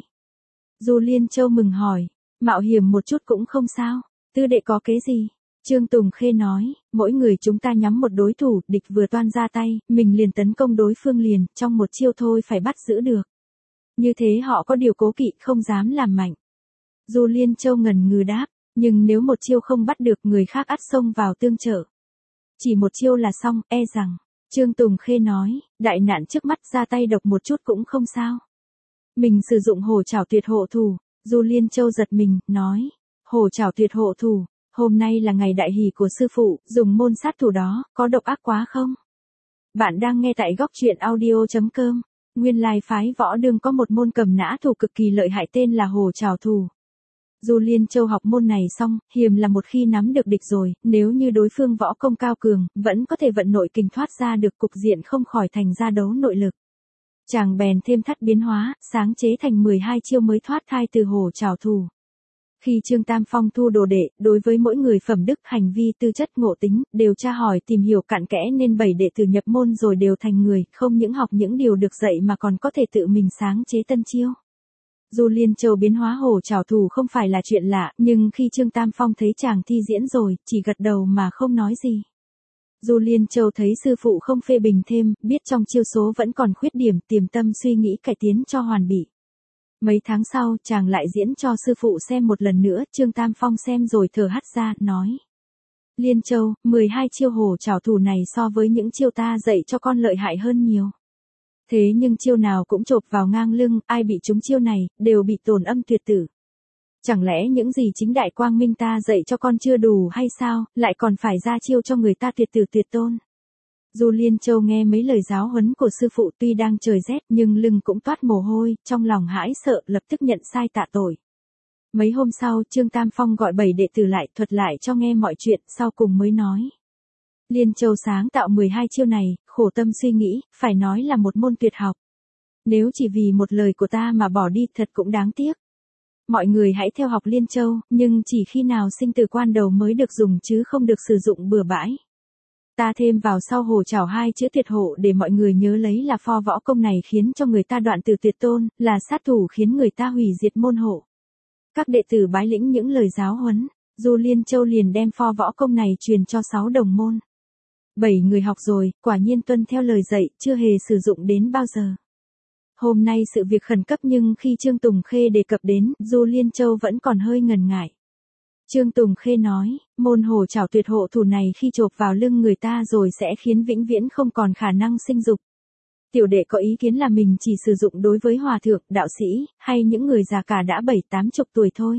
Du Liên Châu mừng hỏi, mạo hiểm một chút cũng không sao, tư đệ có kế gì? Trương Tùng Khê nói, mỗi người chúng ta nhắm một đối thủ, địch vừa toan ra tay, mình liền tấn công đối phương liền, trong một chiêu thôi phải bắt giữ được. Như thế họ có điều cố kỵ, không dám làm mạnh. Du Liên Châu ngần ngừ đáp, nhưng nếu một chiêu không bắt được người khác ắt xông vào tương trợ. Chỉ một chiêu là xong, e rằng. Trương Tùng Khê nói, đại nạn trước mắt ra tay độc một chút cũng không sao. Mình sử dụng hổ trảo tuyệt hộ thủ, Du Liên Châu giật mình, nói, hổ trảo tuyệt hộ thủ, hôm nay là ngày đại hỷ của sư phụ, dùng môn sát thủ đó, có độc ác quá không? Bạn đang nghe tại góc truyện audio chấm com, nguyên lai phái Võ Đương có một môn cầm nã thủ cực kỳ lợi hại tên là hổ trảo thủ. Du Liên Châu học môn này xong, hiềm là một khi nắm được địch rồi, nếu như đối phương võ công cao cường, vẫn có thể vận nội kình thoát ra được, cục diện không khỏi thành ra đấu nội lực. Chàng bèn thêm thắt biến hóa, sáng chế thành mười hai chiêu mới thoát thai từ hổ trảo thủ. Khi Trương Tam Phong thu đồ đệ, đối với mỗi người phẩm đức, hành vi, tư chất, ngộ tính, đều tra hỏi tìm hiểu cặn kẽ nên bảy đệ tử nhập môn rồi đều thành người, không những học những điều được dạy mà còn có thể tự mình sáng chế tân chiêu. Du Liên Châu biến hóa hổ trảo thủ không phải là chuyện lạ, nhưng khi Trương Tam Phong thấy chàng thi diễn rồi, chỉ gật đầu mà không nói gì. Du Liên Châu thấy sư phụ không phê bình thêm, biết trong chiêu số vẫn còn khuyết điểm, tiềm tâm suy nghĩ cải tiến cho hoàn bị. Mấy tháng sau, chàng lại diễn cho sư phụ xem một lần nữa, Trương Tam Phong xem rồi thở hắt ra, nói. Liên Châu, mười hai chiêu hổ trảo thủ này so với những chiêu ta dạy cho con lợi hại hơn nhiều. Thế nhưng chiêu nào cũng chộp vào ngang lưng, ai bị trúng chiêu này, đều bị tổn âm tuyệt tử. Chẳng lẽ những gì chính đại quang minh ta dạy cho con chưa đủ hay sao, lại còn phải ra chiêu cho người ta tuyệt tử tuyệt tôn. Du Liên Châu nghe mấy lời giáo huấn của sư phụ tuy đang trời rét nhưng lưng cũng toát mồ hôi, trong lòng hãi sợ, lập tức nhận sai tạ tội. Mấy hôm sau, Trương Tam Phong gọi bảy đệ tử lại, thuật lại cho nghe mọi chuyện, sau cùng mới nói. Liên Châu sáng tạo mười hai chiêu này, khổ tâm suy nghĩ, phải nói là một môn tuyệt học. Nếu chỉ vì một lời của ta mà bỏ đi thật cũng đáng tiếc. Mọi người hãy theo học Liên Châu, nhưng chỉ khi nào sinh tử quan đầu mới được dùng chứ không được sử dụng bừa bãi. Ta thêm vào sau hổ trảo hai chữ tuyệt hộ để mọi người nhớ lấy là pho võ công này khiến cho người ta đoạn từ tuyệt tôn, là sát thủ khiến người ta hủy diệt môn hộ. Các đệ tử bái lĩnh những lời giáo huấn, Du Liên Châu liền đem pho võ công này truyền cho sáu đồng môn. Bảy người học rồi, quả nhiên tuân theo lời dạy, chưa hề sử dụng đến bao giờ. Hôm nay sự việc khẩn cấp nhưng khi Trương Tùng Khê đề cập đến, Du Liên Châu vẫn còn hơi ngần ngại. Trương Tùng Khê nói, môn hổ trảo tuyệt hộ thủ này khi chộp vào lưng người ta rồi sẽ khiến vĩnh viễn không còn khả năng sinh dục. Tiểu đệ có ý kiến là mình chỉ sử dụng đối với hòa thượng, đạo sĩ, hay những người già cả đã bảy tám chục tuổi thôi.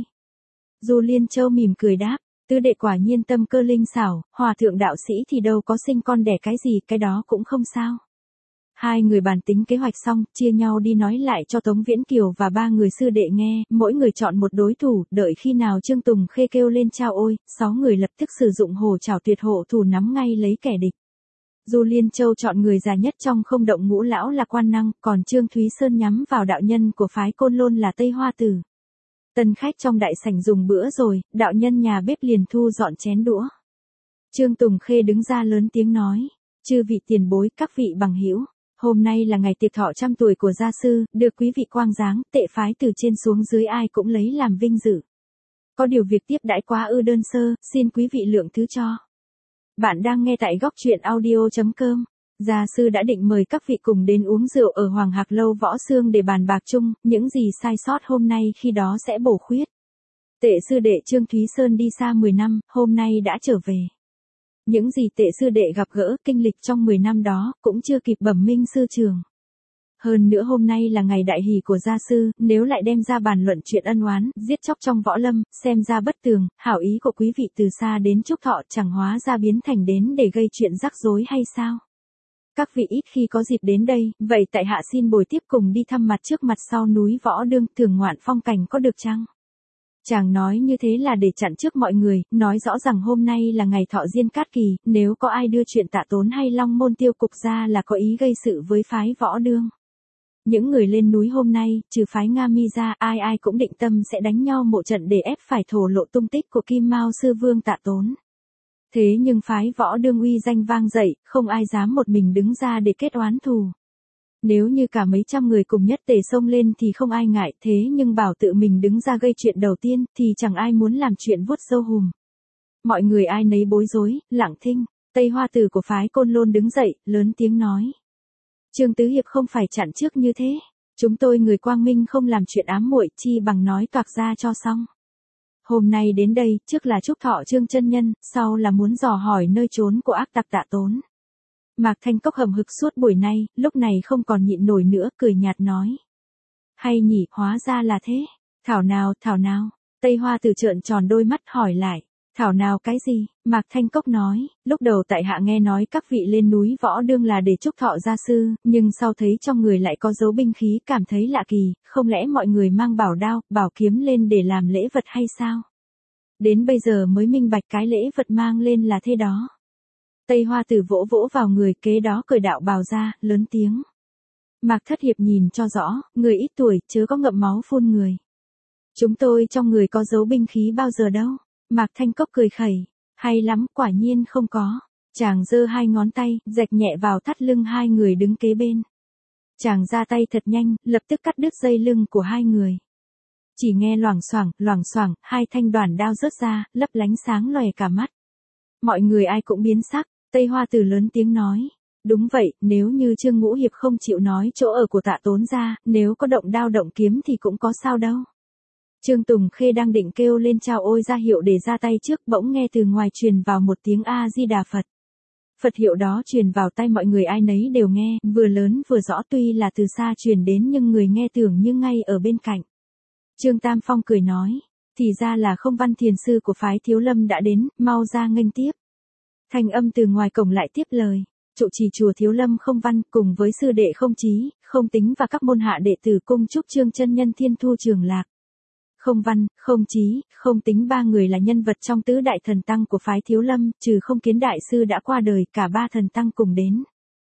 Du Liên Châu mỉm cười đáp, tư đệ quả nhiên tâm cơ linh xảo, hòa thượng đạo sĩ thì đâu có sinh con đẻ cái gì, cái đó cũng không sao. Hai người bàn tính kế hoạch xong, chia nhau đi nói lại cho Tống Viễn Kiều và ba người sư đệ nghe, mỗi người chọn một đối thủ, đợi khi nào Trương Tùng Khê kêu lên chao ôi, sáu người lập tức sử dụng hổ trảo tuyệt hộ thủ nắm ngay lấy kẻ địch. Du Liên Châu chọn người già nhất trong không động ngũ lão là Quan Năng, còn Trương Thúy Sơn nhắm vào đạo nhân của phái Côn Lôn là Tây Hoa Tử. Tân khách trong đại sảnh dùng bữa rồi, đạo nhân nhà bếp liền thu dọn chén đũa. Trương Tùng Khê đứng ra lớn tiếng nói, chư vị tiền bối, các vị bằng hữu, hôm nay là ngày tiệc thọ trăm tuổi của gia sư, được quý vị quang dáng, tệ phái từ trên xuống dưới ai cũng lấy làm vinh dự. Có điều việc tiếp đãi quá ư đơn sơ, xin quý vị lượng thứ cho. Bạn đang nghe tại góc truyện audio chấm com. Gia sư đã định mời các vị cùng đến uống rượu ở Hoàng Hạc Lâu Võ Xương để bàn bạc chung, những gì sai sót hôm nay khi đó sẽ bổ khuyết. Tệ sư đệ Trương Thúy Sơn đi xa mười năm, hôm nay đã trở về. Những gì tệ sư đệ gặp gỡ, kinh lịch trong mười năm đó, cũng chưa kịp bẩm minh sư trường. Hơn nữa hôm nay là ngày đại hỷ của gia sư, nếu lại đem ra bàn luận chuyện ân oán, giết chóc trong võ lâm, xem ra bất tường, hảo ý của quý vị từ xa đến chúc thọ chẳng hóa ra biến thành đến để gây chuyện rắc rối hay sao? Các vị ít khi có dịp đến đây, vậy tại hạ xin bồi tiếp cùng đi thăm mặt trước mặt sau núi Võ Đương, thưởng ngoạn phong cảnh có được chăng? Chàng nói như thế là để chặn trước mọi người, nói rõ rằng hôm nay là ngày thọ diên cát kỳ, nếu có ai đưa chuyện Tạ Tốn hay Long Môn Tiêu Cục ra là có ý gây sự với phái Võ Đương. Những người lên núi hôm nay, trừ phái Nga Mi ra, ai ai cũng định tâm sẽ đánh nhau một trận để ép phải thổ lộ tung tích của Kim Mao sư vương Tạ Tốn. Thế nhưng phái Võ Đương uy danh vang dậy, không ai dám một mình đứng ra để kết oán thù. Nếu như cả mấy trăm người cùng nhất tề xông lên thì không ai ngại, thế nhưng bảo tự mình đứng ra gây chuyện đầu tiên thì chẳng ai muốn làm chuyện vuốt râu hùm. Mọi người ai nấy bối rối, lặng thinh. Tây Hoa Tử của phái Côn Lôn đứng dậy, lớn tiếng nói: Trương Tứ Hiệp không phải chặn trước như thế. Chúng tôi người Quang Minh không làm chuyện ám muội, chi bằng nói toạc ra cho xong. Hôm nay đến đây, trước là chúc thọ Trương chân nhân, sau là muốn dò hỏi nơi trốn của ác tặc Tạ Tốn. Mạc Thanh Cốc hầm hực suốt buổi nay, lúc này không còn nhịn nổi nữa, cười nhạt nói: Hay nhỉ, hóa ra là thế. Thảo nào, thảo nào. Tây Hoa Tử trợn tròn đôi mắt hỏi lại: Thảo nào cái gì? Mạc Thanh Cốc nói: Lúc đầu tại hạ nghe nói các vị lên núi Võ Đương là để chúc thọ gia sư, nhưng sau thấy trong người lại có dấu binh khí, cảm thấy lạ kỳ, không lẽ mọi người mang bảo đao, bảo kiếm lên để làm lễ vật hay sao? Đến bây giờ mới minh bạch cái lễ vật mang lên là thế đó. Tây Hoa Tử vỗ vỗ vào người, kế đó cởi đạo bào ra, lớn tiếng: Mạc Thất Hiệp nhìn cho rõ, người ít tuổi, chớ có ngậm máu phun người. Chúng tôi trong người có dấu binh khí bao giờ đâu. Mạc Thanh Cốc cười khẩy: Hay lắm, quả nhiên không có. Chàng giơ hai ngón tay, rạch nhẹ vào thắt lưng hai người đứng kế bên. Chàng ra tay thật nhanh, lập tức cắt đứt dây lưng của hai người. Chỉ nghe loảng xoảng, loảng xoảng, hai thanh đoản đao rớt ra, lấp lánh sáng lòe cả mắt. Mọi người ai cũng biến sắc. Tây Hoa Tử lớn tiếng nói: Đúng vậy, nếu như Trương Ngũ Hiệp không chịu nói chỗ ở của Tạ Tốn ra, nếu có động đao động kiếm thì cũng có sao đâu. Trương Tùng Khê đang định kêu lên chào ôi ra hiệu để ra tay trước, bỗng nghe từ ngoài truyền vào một tiếng A-di-đà Phật. Phật hiệu đó truyền vào tay mọi người ai nấy đều nghe, vừa lớn vừa rõ, tuy là từ xa truyền đến nhưng người nghe tưởng như ngay ở bên cạnh. Trương Tam Phong cười nói: Thì ra là Không Văn thiền sư của phái Thiếu Lâm đã đến, mau ra nghênh tiếp. Thanh âm từ ngoài cổng lại tiếp lời: Trụ trì chùa Thiếu Lâm Không Văn cùng với sư đệ Không Chí, Không Tính và các môn hạ đệ tử cung chúc Trương chân nhân thiên thu trường lạc. Không Văn, Không Chí, Không Tính ba người là nhân vật trong tứ đại thần tăng của phái Thiếu Lâm, trừ Không Kiến đại sư đã qua đời, cả ba thần tăng cùng đến.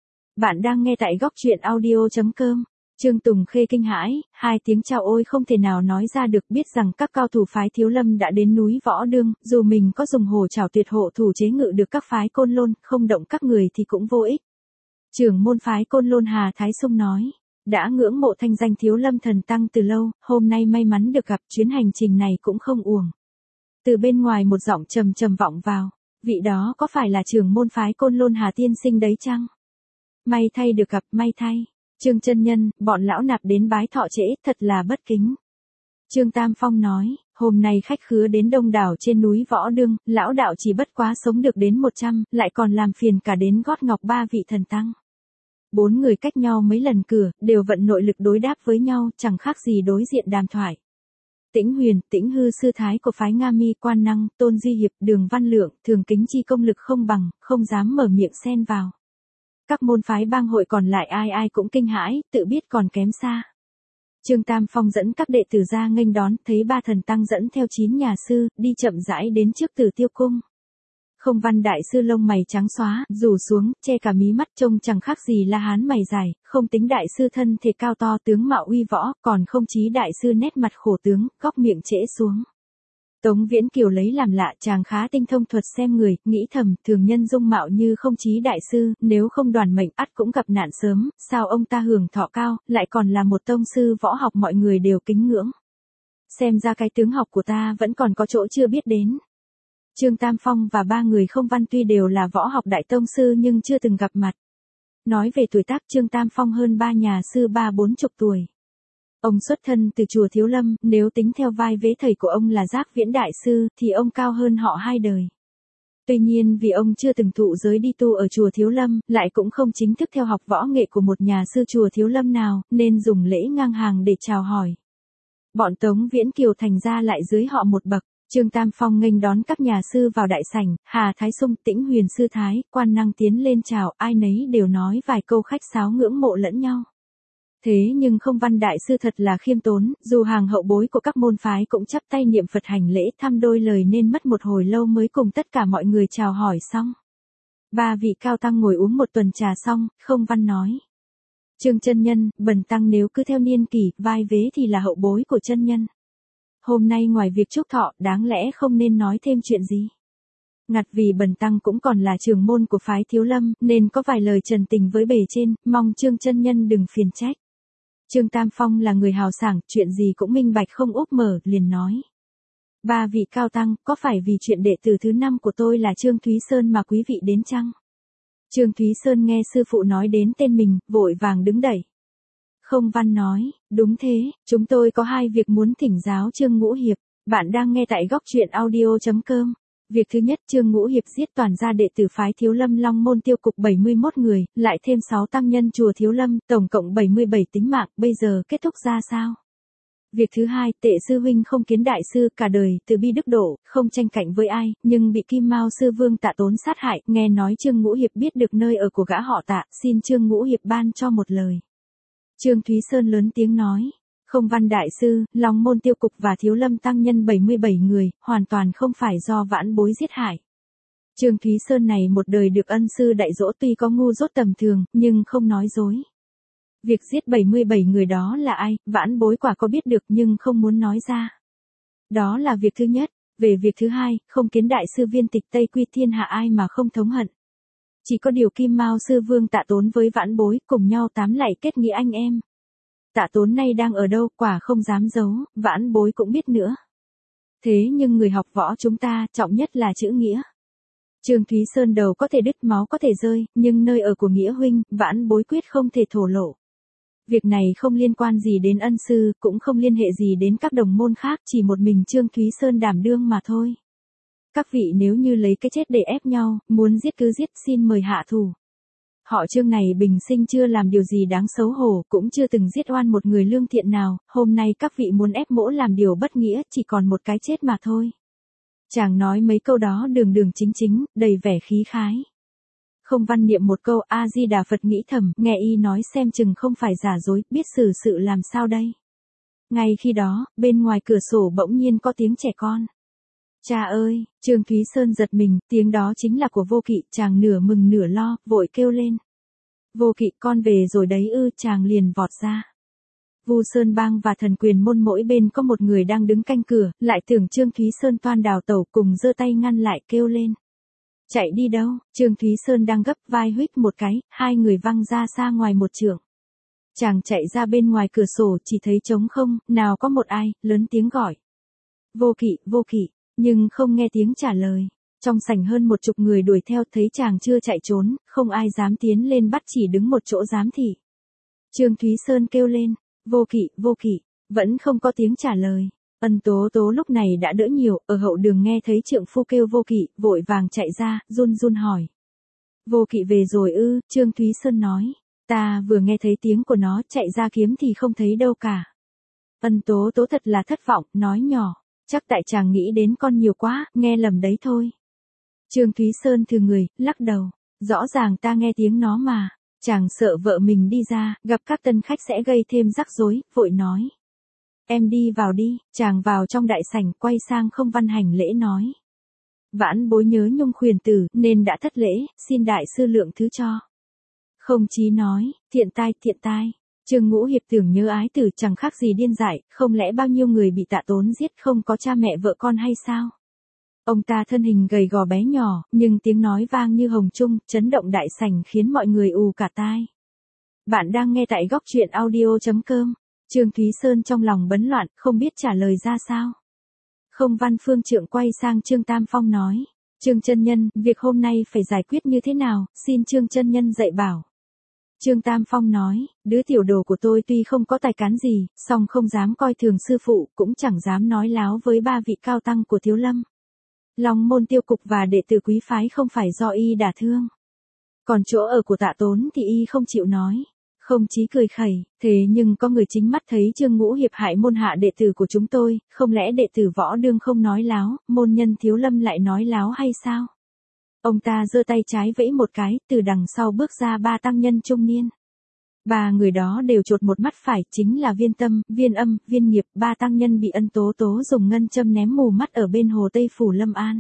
Bạn đang nghe tại góc truyện audio chấm com. Trương Tùng Khê kinh hãi, hai tiếng chào ôi không thể nào nói ra được, biết rằng các cao thủ phái Thiếu Lâm đã đến núi Võ Đương, dù mình có dùng hồ trảo tuyệt hộ thủ chế ngự được các phái Côn Lôn, không động các người thì cũng vô ích. Trưởng môn phái Côn Lôn Hà Thái Sung nói: Đã ngưỡng mộ thanh danh Thiếu Lâm thần tăng từ lâu, hôm nay may mắn được gặp, chuyến hành trình này cũng không uổng. Từ bên ngoài một giọng trầm trầm vọng vào: Vị đó có phải là trưởng môn phái Côn Lôn Hà tiên sinh đấy chăng? May thay được gặp, may thay. Trương chân nhân, bọn lão nạp đến bái thọ trễ, thật là bất kính. Trương Tam Phong nói: Hôm nay khách khứa đến đông đảo trên núi Võ Đương, lão đạo chỉ bất quá sống được đến một trăm, lại còn làm phiền cả đến gót ngọc ba vị thần tăng. Bốn người cách nhau mấy lần cửa, đều vận nội lực đối đáp với nhau, chẳng khác gì đối diện đàm thoại. Tĩnh Huyền, Tĩnh Hư sư thái của phái Nga Mi, Quan Năng, Tôn Duy Hiệp, Đường Văn Lượng, Thường Kính Chi công lực không bằng, không dám mở miệng xen vào. Các môn phái bang hội còn lại ai ai cũng kinh hãi, tự biết còn kém xa. Trương Tam Phong dẫn các đệ tử ra nghênh đón, thấy ba thần tăng dẫn theo chín nhà sư, đi chậm rãi đến trước Tử Tiêu cung. Không Văn đại sư lông mày trắng xóa, rủ xuống, che cả mí mắt, trông chẳng khác gì La Hán mày dài. Không Tính đại sư thân thể cao to, tướng mạo uy võ, còn Không Chí đại sư nét mặt khổ tướng, góc miệng trễ xuống. Tống Viễn Kiều lấy làm lạ, chàng khá tinh thông thuật xem người, nghĩ thầm, thường nhân dung mạo như Không Chí đại sư, nếu không đoàn mệnh ắt cũng gặp nạn sớm, sao ông ta hưởng thọ cao, lại còn là một tông sư võ học mọi người đều kính ngưỡng. Xem ra cái tướng học của ta vẫn còn có chỗ chưa biết đến. Trương Tam Phong và ba người Không Văn tuy đều là võ học đại tông sư nhưng chưa từng gặp mặt. Nói về tuổi tác Trương Tam Phong hơn ba nhà sư ba bốn chục tuổi. Ông xuất thân từ chùa Thiếu Lâm, nếu tính theo vai vế thầy của ông là Giác Viễn Đại Sư, thì ông cao hơn họ hai đời. Tuy nhiên vì ông chưa từng thụ giới đi tu ở chùa Thiếu Lâm, lại cũng không chính thức theo học võ nghệ của một nhà sư chùa Thiếu Lâm nào, nên dùng lễ ngang hàng để chào hỏi. Bọn Tống Viễn Kiều thành ra lại dưới họ một bậc. Trương Tam Phong nghênh đón các nhà sư vào đại sảnh, Hà Thái Sung, Tĩnh Huyền Sư Thái, Quan Năng tiến lên chào, ai nấy đều nói vài câu khách sáo ngưỡng mộ lẫn nhau. Thế nhưng Không Văn Đại Sư thật là khiêm tốn, dù hàng hậu bối của các môn phái cũng chắp tay niệm Phật hành lễ thăm đôi lời nên mất một hồi lâu mới cùng tất cả mọi người chào hỏi xong. Ba vị cao tăng ngồi uống một tuần trà xong, Không Văn nói. Trương chân nhân, bần tăng nếu cứ theo niên kỷ, vai vế thì là hậu bối của chân nhân. Hôm nay ngoài việc chúc thọ, đáng lẽ không nên nói thêm chuyện gì. Ngặt vì bần tăng cũng còn là trưởng môn của phái Thiếu Lâm, nên có vài lời trần tình với bề trên, mong Trương chân nhân đừng phiền trách. Trương Tam Phong là người hào sảng, chuyện gì cũng minh bạch không úp mở, liền nói. Ba vị cao tăng, có phải vì chuyện đệ tử thứ năm của tôi là Trương Thúy Sơn mà quý vị đến chăng? Trương Thúy Sơn nghe sư phụ nói đến tên mình, vội vàng đứng đẩy. Không Văn nói, đúng thế, chúng tôi có hai việc muốn thỉnh giáo Trương Ngũ Hiệp, bạn đang nghe tại góc truyện audio chấm com. Việc thứ nhất, Trương Ngũ Hiệp giết toàn gia đệ tử phái Thiếu Lâm Long Môn tiêu cục bảy mươi mốt người, lại thêm sáu tăng nhân chùa Thiếu Lâm, tổng cộng bảy mươi bảy tính mạng, bây giờ kết thúc ra sao? Việc thứ hai, Tệ sư huynh Không Kiến Đại Sư cả đời từ bi đức độ, không tranh cạnh với ai, nhưng bị Kim Mao sư Vương Tạ Tốn sát hại, nghe nói Trương Ngũ Hiệp biết được nơi ở của gã họ Tạ, xin Trương Ngũ Hiệp ban cho một lời. Trương Thúy Sơn lớn tiếng nói. Không Văn Đại Sư, Long Môn tiêu cục và Thiếu Lâm tăng nhân bảy mươi bảy người, hoàn toàn không phải do vãn bối giết hại. Trương Thúy Sơn này một đời được ân sư dạy dỗ tuy có ngu dốt tầm thường, nhưng không nói dối. Việc giết bảy mươi bảy người đó là ai, vãn bối quả có biết được nhưng không muốn nói ra. Đó là việc thứ nhất. Về việc thứ hai, Không Kiến Đại Sư viên tịch Tây Quy thiên hạ ai mà không thống hận. Chỉ có điều Kim Mao sư Vương Tạ Tốn với vãn bối cùng nhau tám lại kết nghĩa anh em. Tạ Tốn nay đang ở đâu, quả không dám giấu, vãn bối cũng biết nữa. Thế nhưng người học võ chúng ta, trọng nhất là chữ nghĩa. Trương Thúy Sơn đầu có thể đứt máu có thể rơi, nhưng nơi ở của nghĩa huynh, vãn bối quyết không thể thổ lộ. Việc này không liên quan gì đến ân sư, cũng không liên hệ gì đến các đồng môn khác, chỉ một mình Trương Thúy Sơn đảm đương mà thôi. Các vị nếu như lấy cái chết để ép nhau, muốn giết cứ giết, xin mời hạ thủ. Họ Trương này bình sinh chưa làm điều gì đáng xấu hổ, cũng chưa từng giết oan một người lương thiện nào, hôm nay các vị muốn ép mỗ làm điều bất nghĩa, chỉ còn một cái chết mà thôi. Chàng nói mấy câu đó đường đường chính chính, đầy vẻ khí khái. Không Văn niệm một câu A-di-đà Phật nghĩ thầm, nghe y nói xem chừng không phải giả dối, biết xử sự làm sao đây. Ngay khi đó, bên ngoài cửa sổ bỗng nhiên có tiếng trẻ con. Cha ơi, Trương Thúy Sơn giật mình, tiếng đó chính là của Vô Kỵ, chàng nửa mừng nửa lo, vội kêu lên. Vô Kỵ, con về rồi đấy ư, chàng liền vọt ra. Vu Sơn Bang và Thần Quyền Môn mỗi bên có một người đang đứng canh cửa, lại tưởng Trương Thúy Sơn toan đào tẩu, cùng giơ tay ngăn lại kêu lên. Chạy đi đâu? Trương Thúy Sơn đang gấp vai huých một cái, hai người văng ra xa ngoài một trượng. Chàng chạy ra bên ngoài cửa sổ chỉ thấy trống không, nào có một ai, lớn tiếng gọi. Vô Kỵ, Vô Kỵ, nhưng không nghe tiếng trả lời. Trong sảnh hơn một chục người đuổi theo, thấy chàng chưa chạy trốn, không ai dám tiến lên bắt, chỉ đứng một chỗ giám thị. Trương Thúy Sơn kêu lên, Vô Kỵ, Vô Kỵ, vẫn không có tiếng trả lời. Ân Tố Tố lúc này đã đỡ nhiều, ở hậu đường nghe thấy trượng phu kêu Vô Kỵ, vội vàng chạy ra, run run hỏi. Vô Kỵ về rồi ư? Trương Thúy Sơn nói, ta vừa nghe thấy tiếng của nó, chạy ra kiếm thì không thấy đâu cả. Ân Tố Tố thật là thất vọng, nói nhỏ, chắc tại chàng nghĩ đến con nhiều quá, nghe lầm đấy thôi. Trương Thúy Sơn thừ người, lắc đầu, rõ ràng ta nghe tiếng nó mà. Chàng sợ vợ mình đi ra, gặp các tân khách sẽ gây thêm rắc rối, vội nói. Em đi vào đi, chàng vào trong đại sảnh, quay sang Không Văn hành lễ nói. Vãn bối nhớ nhung khuyển tử, nên đã thất lễ, xin đại sư lượng thứ cho. Không Chí nói, thiện tai, thiện tai. Trương Ngũ Hiệp tưởng nhớ ái tử chẳng khác gì điên dại, không lẽ bao nhiêu người bị Tạ Tốn giết không có cha mẹ vợ con hay sao? Ông ta thân hình gầy gò bé nhỏ, nhưng tiếng nói vang như hồng trung, chấn động đại sảnh khiến mọi người ù cả tai. Bạn đang nghe tại góc truyện audio chấm com. Trương Thúy Sơn trong lòng bấn loạn, không biết trả lời ra sao. Không Văn Phương trượng quay sang Trương Tam Phong nói. Trương chân nhân, việc hôm nay phải giải quyết như thế nào, xin Trương chân nhân dạy bảo. Trương Tam Phong nói, đứa tiểu đồ của tôi tuy không có tài cán gì, song không dám coi thường sư phụ, cũng chẳng dám nói láo với ba vị cao tăng của Thiếu Lâm. Long môn tiêu cục và đệ tử quý phái không phải do y đả thương. Còn chỗ ở của Tạ Tốn thì y không chịu nói. Không chí cười khẩy, thế nhưng có người chính mắt thấy Trương Ngũ Hiệp hại môn hạ đệ tử của chúng tôi, không lẽ đệ tử Võ Đương không nói láo, môn nhân Thiếu Lâm lại nói láo hay sao? Ông ta giơ tay trái vẫy một cái, từ đằng sau bước ra ba tăng nhân trung niên. Ba người đó đều chột một mắt phải, chính là Viên Tâm, Viên Âm, Viên Nghiệp, ba tăng nhân bị Ân Tố Tố dùng ngân châm ném mù mắt ở bên hồ Tây Phủ Lâm An.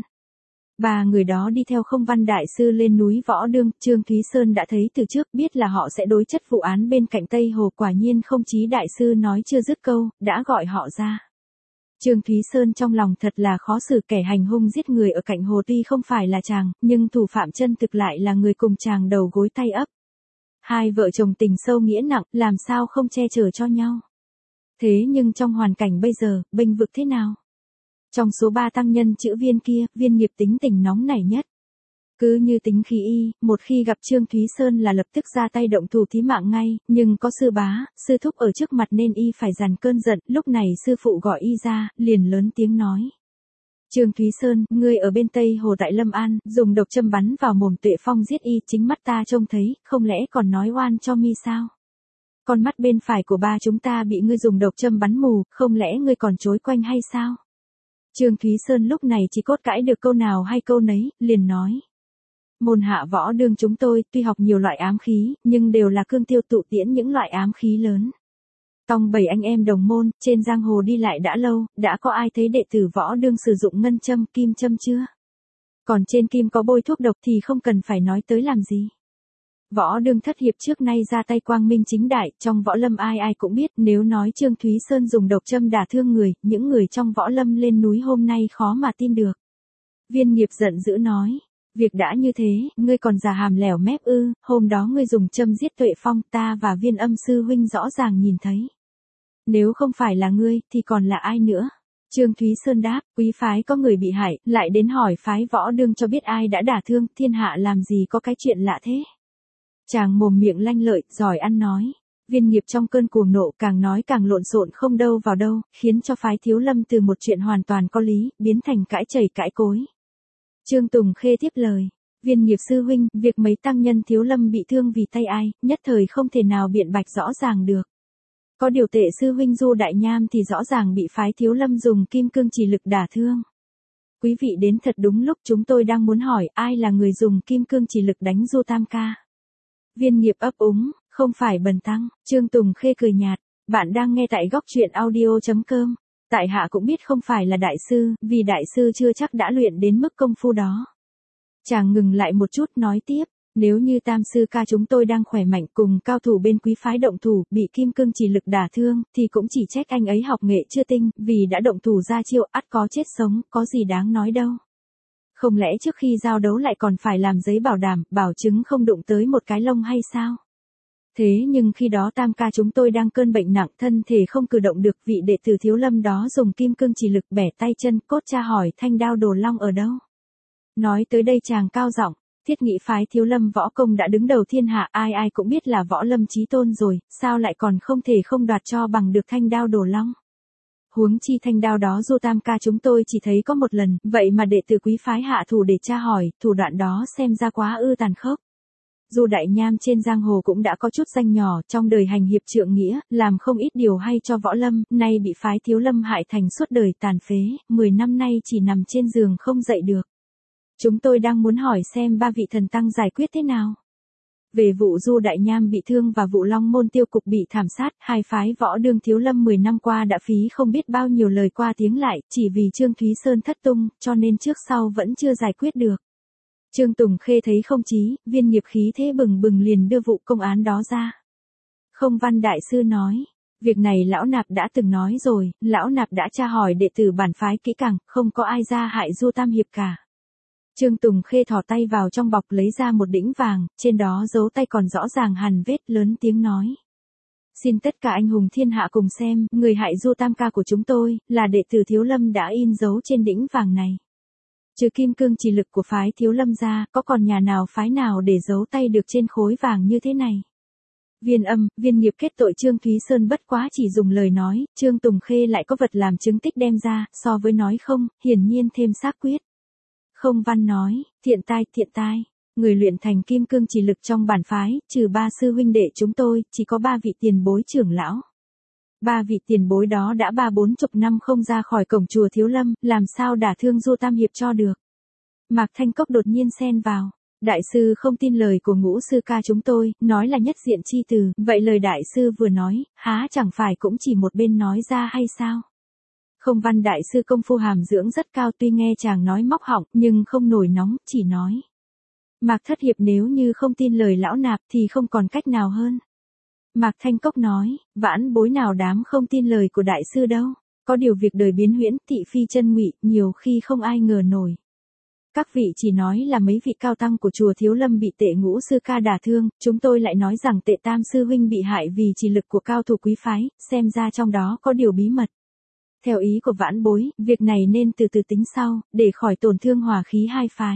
Ba người đó đi theo Không Văn Đại Sư lên núi Võ Đương, Trương Thúy Sơn đã thấy từ trước, biết là họ sẽ đối chất vụ án bên cạnh Tây Hồ, quả nhiên Không Chí Đại Sư nói chưa dứt câu, đã gọi họ ra. Trương Thúy Sơn trong lòng thật là khó xử, kẻ hành hung giết người ở cạnh hồ tuy không phải là chàng, nhưng thủ phạm chân thực lại là người cùng chàng đầu gối tay ấp. Hai vợ chồng tình sâu nghĩa nặng, làm sao không che chở cho nhau. Thế nhưng trong hoàn cảnh bây giờ, bênh vực thế nào? Trong số ba tăng nhân chữ Viên kia, Viên Nghiệp tính tình nóng nảy nhất. Cứ như tính khí y, một khi gặp Trương Thúy Sơn là lập tức ra tay động thủ thí mạng ngay, nhưng có sư bá, sư thúc ở trước mặt nên y phải dằn cơn giận, lúc này sư phụ gọi y ra, liền lớn tiếng nói. Trương Thúy Sơn, ngươi ở bên Tây Hồ tại Lâm An, dùng độc châm bắn vào mồm Tuệ Phong giết y, chính mắt ta trông thấy, không lẽ còn nói oan cho mi sao? Con mắt bên phải của ba chúng ta bị ngươi dùng độc châm bắn mù, không lẽ ngươi còn chối quanh hay sao? Trương Thúy Sơn lúc này chỉ cốt cãi được câu nào hay câu nấy, liền nói. Môn hạ Võ Đương chúng tôi tuy học nhiều loại ám khí, nhưng đều là cương tiêu tụ tiễn những loại ám khí lớn. Tòng bảy anh em đồng môn, trên giang hồ đi lại đã lâu, đã có ai thấy đệ tử Võ Đương sử dụng ngân châm, kim châm chưa? Còn trên kim có bôi thuốc độc thì không cần phải nói tới làm gì. Võ Đương thất hiệp trước nay ra tay quang minh chính đại, trong võ lâm ai ai cũng biết, nếu nói Trương Thúy Sơn dùng độc châm đả thương người, những người trong võ lâm lên núi hôm nay khó mà tin được. Viên Nghiệp giận dữ nói, việc đã như thế, ngươi còn già hàm lẻo mép ư, hôm đó ngươi dùng châm giết Tuệ Phong, ta và Viên Âm sư huynh rõ ràng nhìn thấy. Nếu không phải là ngươi, thì còn là ai nữa? Trương Thúy Sơn đáp, quý phái có người bị hại, lại đến hỏi phái Võ Đương cho biết ai đã đả thương, thiên hạ làm gì có cái chuyện lạ thế. Chàng mồm miệng lanh lợi, giỏi ăn nói. Viên Nghiệp trong cơn cuồng nộ càng nói càng lộn xộn không đâu vào đâu, khiến cho phái Thiếu Lâm từ một chuyện hoàn toàn có lý, biến thành cãi chảy cãi cối. Trương Tùng Khê tiếp lời, Viên Nghiệp sư huynh, việc mấy tăng nhân Thiếu Lâm bị thương vì tay ai, nhất thời không thể nào biện bạch rõ ràng được. Có điều Tệ sư huynh Du Đại Nham thì rõ ràng bị phái Thiếu Lâm dùng kim cương chỉ lực đả thương. Quý vị đến thật đúng lúc, chúng tôi đang muốn hỏi ai là người dùng kim cương chỉ lực đánh Du Tam ca. Viên Nghiệp ấp úng, không phải Bần tăng. Trương Tùng Khê cười nhạt, bạn đang nghe tại góc truyện audio chấm com. Tại hạ cũng biết không phải là đại sư, vì đại sư chưa chắc đã luyện đến mức công phu đó. Chàng ngừng lại một chút nói tiếp, nếu như Tam sư ca chúng tôi đang khỏe mạnh cùng cao thủ bên quý phái động thủ, bị kim cương chỉ lực đả thương, thì cũng chỉ trách anh ấy học nghệ chưa tinh, vì đã động thủ ra chiêu, ắt có chết sống, có gì đáng nói đâu. Không lẽ trước khi giao đấu lại còn phải làm giấy bảo đảm, bảo chứng không đụng tới một cái lông hay sao? Thế nhưng khi đó Tam ca chúng tôi đang cơn bệnh nặng, thân thể không cử động được, vị đệ tử Thiếu Lâm đó dùng kim cương chỉ lực bẻ tay chân, cốt cha hỏi thanh đao Đồ Long ở đâu? Nói tới đây chàng cao giọng, thiết nghĩ phái Thiếu Lâm võ công đã đứng đầu thiên hạ, ai ai cũng biết là võ lâm chí tôn rồi, sao lại còn không thể không đoạt cho bằng được thanh đao Đồ Long? Huống chi thanh đao đó Du Tam ca chúng tôi chỉ thấy có một lần, vậy mà đệ tử quý phái hạ thủ để tra hỏi, thủ đoạn đó xem ra quá ư tàn khốc. Du Đại Nham trên giang hồ cũng đã có chút danh nhỏ, trong đời hành hiệp trượng nghĩa, làm không ít điều hay cho võ lâm, nay bị phái Thiếu Lâm hại thành suốt đời tàn phế, mười năm nay chỉ nằm trên giường không dậy được. Chúng tôi đang muốn hỏi xem ba vị thần tăng giải quyết thế nào. Về vụ Du Đại Nham bị thương và vụ Long Môn Tiêu Cục bị thảm sát, hai phái Võ Đương Thiếu Lâm mười năm qua đã phí không biết bao nhiêu lời qua tiếng lại, chỉ vì Trương Thúy Sơn thất tung, cho nên trước sau vẫn chưa giải quyết được. Trương Tùng Khê thấy không chí, Viên Nghiệp khí thế bừng bừng liền đưa vụ công án đó ra. Không Văn Đại Sư nói, việc này lão nạp đã từng nói rồi, lão nạp đã tra hỏi đệ tử bản phái kỹ càng, không có ai ra hại Du Tam Hiệp cả. Trương Tùng Khê thò tay vào trong bọc lấy ra một đĩnh vàng, trên đó dấu tay còn rõ ràng hằn vết, lớn tiếng nói. Xin tất cả anh hùng thiên hạ cùng xem, người hại Du Tam ca của chúng tôi, là đệ tử Thiếu Lâm đã in dấu trên đĩnh vàng này. Trừ kim cương chỉ lực của phái Thiếu Lâm ra, có còn nhà nào phái nào để giấu tay được trên khối vàng như thế này. Viên âm, viên nghiệp kết tội Trương Thúy Sơn bất quá chỉ dùng lời nói, Trương Tùng Khê lại có vật làm chứng tích đem ra, so với nói không, hiển nhiên thêm xác quyết. Không Văn nói, thiện tai, thiện tai. Người luyện thành kim cương chỉ lực trong bản phái, trừ ba sư huynh đệ chúng tôi, chỉ có ba vị tiền bối trưởng lão. Ba vị tiền bối đó đã ba bốn chục năm không ra khỏi cổng chùa Thiếu Lâm, làm sao đả thương Du Tam Hiệp cho được. Mạc Thanh Cốc đột nhiên xen vào. Đại sư không tin lời của ngũ sư ca chúng tôi, nói là nhất diện chi từ, vậy lời đại sư vừa nói, há chẳng phải cũng chỉ một bên nói ra hay sao? Không Văn đại sư công phu hàm dưỡng rất cao, tuy nghe chàng nói móc họng, nhưng không nổi nóng, chỉ nói. Mạc Thất Hiệp nếu như không tin lời lão nạp thì không còn cách nào hơn. Mạc Thanh Cốc nói, vãn bối nào dám không tin lời của đại sư đâu, có điều việc đời biến huyễn, thị phi chân ngụy, nhiều khi không ai ngờ nổi. Các vị chỉ nói là mấy vị cao tăng của chùa Thiếu Lâm bị tệ ngũ sư ca đả thương, chúng tôi lại nói rằng tệ tam sư huynh bị hại vì chỉ lực của cao thủ quý phái, xem ra trong đó có điều bí mật. Theo ý của vãn bối, việc này nên từ từ tính sau, để khỏi tổn thương hòa khí hai phái.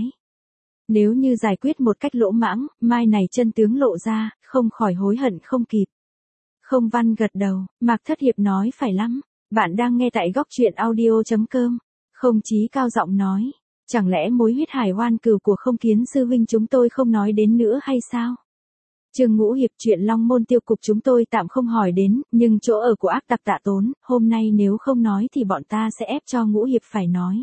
Nếu như giải quyết một cách lỗ mãng, mai này chân tướng lộ ra, không khỏi hối hận không kịp. Không Văn gật đầu, Mạc Thất Hiệp nói phải lắm, bạn đang nghe tại góc truyện audio.com. Không Chí cao giọng nói, chẳng lẽ mối huyết hải oan cừu của Không Kiến sư huynh chúng tôi không nói đến nữa hay sao? Trương Ngũ Hiệp, chuyện Long Môn tiêu cục chúng tôi tạm không hỏi đến, nhưng chỗ ở của ác tặc Tạ Tốn, hôm nay nếu không nói thì bọn ta sẽ ép cho Ngũ Hiệp phải nói.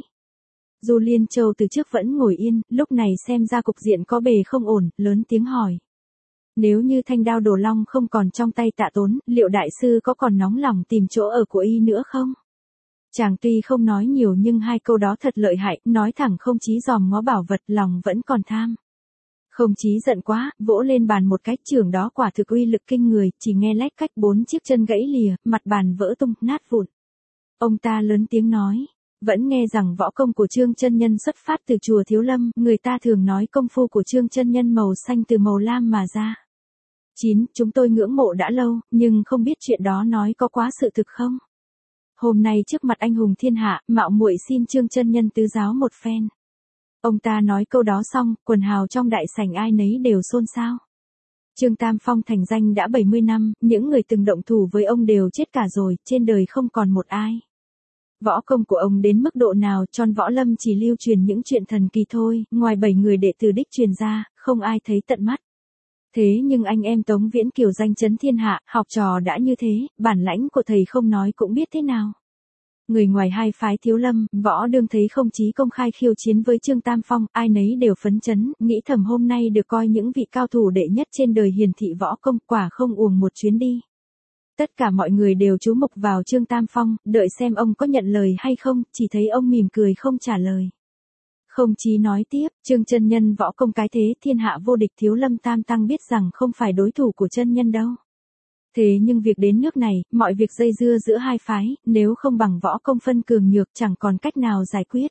Du Liên Châu từ trước vẫn ngồi yên, lúc này xem ra cục diện có bề không ổn, lớn tiếng hỏi. Nếu như thanh đao đồ long không còn trong tay Tạ Tốn, liệu đại sư có còn nóng lòng tìm chỗ ở của y nữa không? Chàng tuy không nói nhiều nhưng hai câu đó thật lợi hại, nói thẳng Không Chí dòm ngó bảo vật, lòng vẫn còn tham. Không Chí giận quá, vỗ lên bàn một cái, trường đó quả thực uy lực kinh người, chỉ nghe lách cách bốn chiếc chân gãy lìa, mặt bàn vỡ tung, nát vụn. Ông ta lớn tiếng nói, vẫn nghe rằng võ công của Trương chân nhân xuất phát từ chùa Thiếu Lâm, người ta thường nói công phu của Trương chân nhân màu xanh từ màu lam mà ra. chín. Chúng tôi ngưỡng mộ đã lâu, nhưng không biết chuyện đó nói có quá sự thực không? Hôm nay trước mặt anh hùng thiên hạ, mạo muội xin Trương chân nhân tứ giáo một phen. Ông ta nói câu đó xong, quần hào trong đại sảnh ai nấy đều xôn xao. Trương Tam Phong thành danh đã bảy mươi năm, những người từng động thủ với ông đều chết cả rồi, trên đời không còn một ai. Võ công của ông đến mức độ nào, Tròn Võ Lâm chỉ lưu truyền những chuyện thần kỳ thôi, ngoài bảy người đệ tử đích truyền ra, không ai thấy tận mắt. Thế nhưng anh em Tống Viễn Kiều danh chấn thiên hạ, học trò đã như thế, bản lãnh của thầy không nói cũng biết thế nào. Người ngoài hai phái Thiếu Lâm, Võ Đương thấy Không Chí công khai khiêu chiến với Trương Tam Phong, ai nấy đều phấn chấn, nghĩ thầm hôm nay được coi những vị cao thủ đệ nhất trên đời hiển thị võ công, quả không uổng một chuyến đi. Tất cả mọi người đều chú mục vào Trương Tam Phong, đợi xem ông có nhận lời hay không, chỉ thấy ông mỉm cười không trả lời. Không Chí nói tiếp, Trương chân nhân võ công cái thế, thiên hạ vô địch, Thiếu Lâm Tam Tăng biết rằng không phải đối thủ của chân nhân đâu. Thế nhưng việc đến nước này, mọi việc dây dưa giữa hai phái, nếu không bằng võ công phân cường nhược chẳng còn cách nào giải quyết.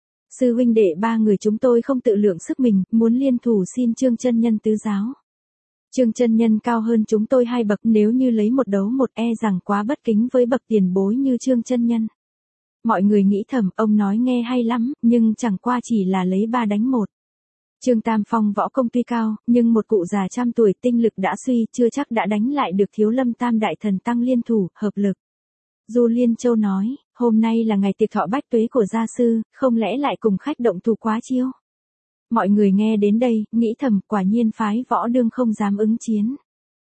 Sư huynh đệ ba người chúng tôi không tự lượng sức mình, muốn liên thủ xin Trương chân nhân tứ giáo. Trương chân nhân cao hơn chúng tôi hai bậc, nếu như lấy một đấu một e rằng quá bất kính với bậc tiền bối như Trương chân nhân. Mọi người nghĩ thầm, ông nói nghe hay lắm, nhưng chẳng qua chỉ là lấy ba đánh một. Trương Tam Phong võ công tuy cao, nhưng một cụ già trăm tuổi tinh lực đã suy, chưa chắc đã đánh lại được Thiếu Lâm Tam đại thần tăng liên thủ, hợp lực. Du Liên Châu nói, hôm nay là ngày tiệc thọ bách tuế của gia sư, không lẽ lại cùng khách động thủ quá chiêu? Mọi người nghe đến đây, nghĩ thầm, quả nhiên phái Võ Đương không dám ứng chiến.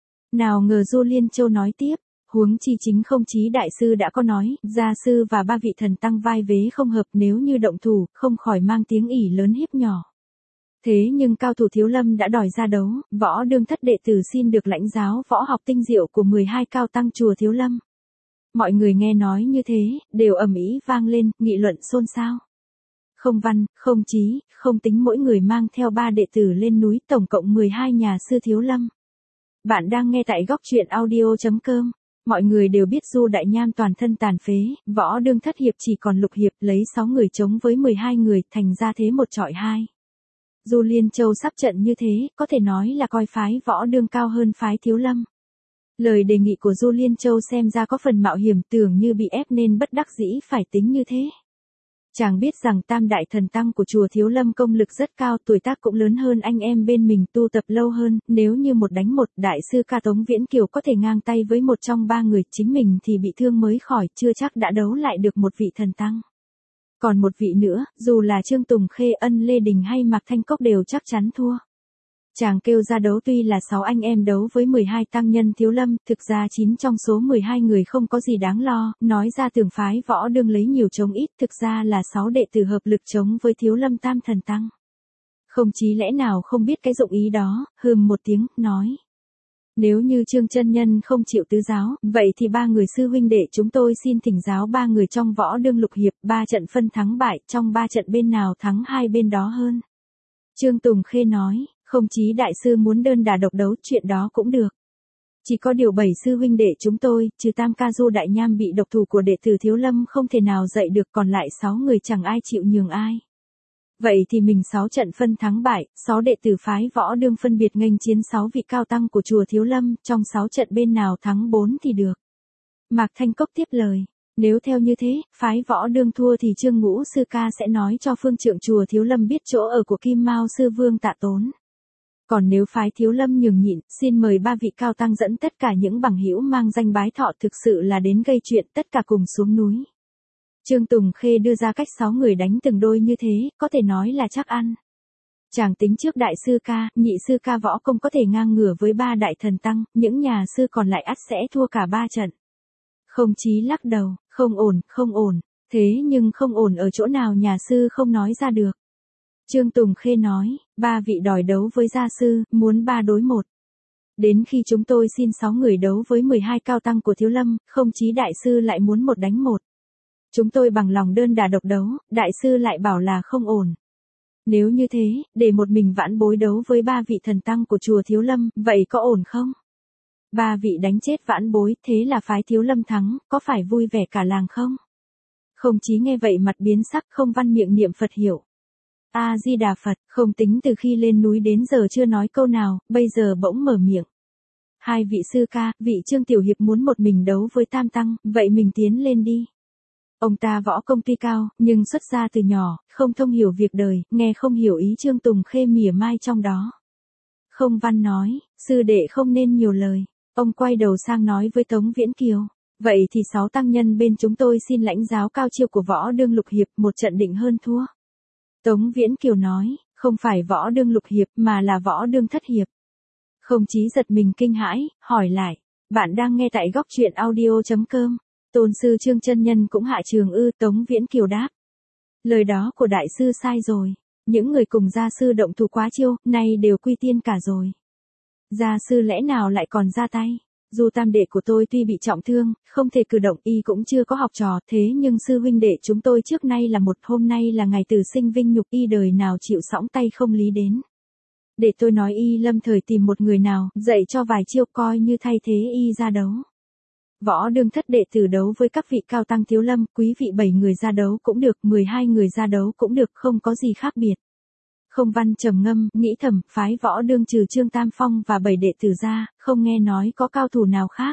Nào ngờ Du Liên Châu nói tiếp, huống chi chính Không Chí đại sư đã có nói, gia sư và ba vị thần tăng vai vế không hợp, nếu như động thủ, không khỏi mang tiếng ỷ lớn hiếp nhỏ. Thế nhưng cao thủ Thiếu Lâm đã đòi ra đấu, Võ Đương thất đệ tử xin được lãnh giáo võ học tinh diệu của mười hai cao tăng chùa Thiếu Lâm. Mọi người nghe nói như thế, đều ầm ĩ vang lên, nghị luận xôn xao. Không Văn, Không Chí, không tính mỗi người mang theo ba đệ tử lên núi, tổng cộng mười hai nhà sư Thiếu Lâm. Bạn đang nghe tại góc truyện audio.com. Mọi người đều biết Du Đại Nham toàn thân tàn phế, Võ Đương thất hiệp chỉ còn lục hiệp, lấy sáu người chống với mười hai người, thành ra thế một chọi hai. Du Liên Châu sắp trận như thế, có thể nói là coi phái Võ Đương cao hơn phái Thiếu Lâm. Lời đề nghị của Du Liên Châu xem ra có phần mạo hiểm, tưởng như bị ép nên bất đắc dĩ phải tính như thế. Chàng biết rằng tam đại thần tăng của chùa Thiếu Lâm công lực rất cao, tuổi tác cũng lớn hơn anh em bên mình, tu tập lâu hơn, nếu như một đánh một, đại sư ca Tống Viễn Kiều có thể ngang tay với một trong ba người, chính mình thì bị thương mới khỏi, chưa chắc đã đấu lại được một vị thần tăng. Còn một vị nữa, dù là Trương Tùng Khê, Ân Lê Đình hay Mạc Thanh Cốc đều chắc chắn thua. Chàng kêu ra đấu tuy là sáu anh em đấu với mười hai tăng nhân Thiếu Lâm, thực ra chín trong số mười hai người không có gì đáng lo, nói ra tưởng phái Võ Đương lấy nhiều chống ít, thực ra là sáu đệ tử hợp lực chống với Thiếu Lâm tam thần tăng. Không chí lẽ nào không biết cái dụng ý đó, hừm một tiếng, nói. Nếu như Trương chân nhân không chịu tứ giáo, vậy thì ba người sư huynh đệ chúng tôi xin thỉnh giáo ba người trong Võ Đương lục hiệp, ba trận phân thắng bại, trong ba trận bên nào thắng hai bên đó hơn. Trương Tùng Khê nói. Không chí đại sư muốn đơn đả độc đấu, chuyện đó cũng được. Chỉ có điều bảy sư huynh đệ chúng tôi, trừ Tam Ca Du Đại Nham bị độc thủ của đệ tử Thiếu Lâm không thể nào dậy được, còn lại sáu người chẳng ai chịu nhường ai. Vậy thì mình sáu trận phân thắng bại, sáu đệ tử phái Võ Đương phân biệt nghênh chiến sáu vị cao tăng của chùa Thiếu Lâm, trong sáu trận bên nào thắng bốn thì được. Mạc Thanh Cốc tiếp lời. Nếu theo như thế, phái Võ Đương thua thì Trương Ngũ sư ca sẽ nói cho phương trượng chùa Thiếu Lâm biết chỗ ở của Kim Mao sư vương Tạ Tốn. Còn nếu phái Thiếu Lâm nhường nhịn, xin mời ba vị cao tăng dẫn tất cả những bằng hữu mang danh bái thọ, thực sự là đến gây chuyện, tất cả cùng xuống núi. Trương Tùng Khê đưa ra cách sáu người đánh từng đôi như thế, có thể nói là chắc ăn. Chàng tính trước đại sư ca, nhị sư ca võ công có thể ngang ngửa với ba đại thần tăng, những nhà sư còn lại ắt sẽ thua cả ba trận. Không chí lắc đầu, không ổn, không ổn, thế nhưng không ổn ở chỗ nào nhà sư không nói ra được. Trương Tùng Khê nói, ba vị đòi đấu với gia sư, muốn ba đối một. Đến khi chúng tôi xin sáu người đấu với mười hai cao tăng của Thiếu Lâm, không chí đại sư lại muốn một đánh một. Chúng tôi bằng lòng đơn đả độc đấu, đại sư lại bảo là không ổn. Nếu như thế, để một mình vãn bối đấu với ba vị thần tăng của chùa Thiếu Lâm, vậy có ổn không? Ba vị đánh chết vãn bối, thế là phái Thiếu Lâm thắng, có phải vui vẻ cả làng không? Không chí nghe vậy mặt biến sắc, không văn miệng niệm Phật hiệu. A-di-đà Phật, không tính từ khi lên núi đến giờ chưa nói câu nào, bây giờ bỗng mở miệng. Hai vị sư ca, vị Trương Tiểu Hiệp muốn một mình đấu với tam tăng, vậy mình tiến lên đi. Ông ta võ công tuy cao, nhưng xuất gia từ nhỏ, không thông hiểu việc đời, nghe không hiểu ý Trương Tùng Khê mỉa mai trong đó. Không văn nói, sư đệ không nên nhiều lời. Ông quay đầu sang nói với Tống Viễn Kiều. Vậy thì sáu tăng nhân bên chúng tôi xin lãnh giáo cao chiêu của Võ Đương lục hiệp, một trận định hơn thua. Tống Viễn Kiều nói, không phải Võ Đương lục hiệp mà là Võ Đương thất hiệp. Không chí giật mình kinh hãi, hỏi lại, bạn đang nghe tại góc truyện audio chấm com. Tôn sư Trương chân nhân cũng hạ trường ư? Tống Viễn Kiều đáp. Lời đó của đại sư sai rồi. Những người cùng gia sư động thủ quá chiêu, nay đều quy tiên cả rồi. Gia sư lẽ nào lại còn ra tay? Dù tam đệ của tôi tuy bị trọng thương, không thể cử động, y cũng chưa có học trò, thế nhưng sư huynh đệ chúng tôi trước nay là một, hôm nay là ngày tử sinh vinh nhục, y đời nào chịu sõng tay không lý đến. Để tôi nói y lâm thời tìm một người nào, dạy cho vài chiêu coi như thay thế y ra đấu. Võ Đương thất đệ tử đấu với các vị cao tăng Thiếu Lâm, quý vị bảy người ra đấu cũng được, mười hai người ra đấu cũng được, không có gì khác biệt. Không văn trầm ngâm, nghĩ thầm, phái Võ Đương trừ Trương Tam Phong và bảy đệ tử ra, không nghe nói có cao thủ nào khác.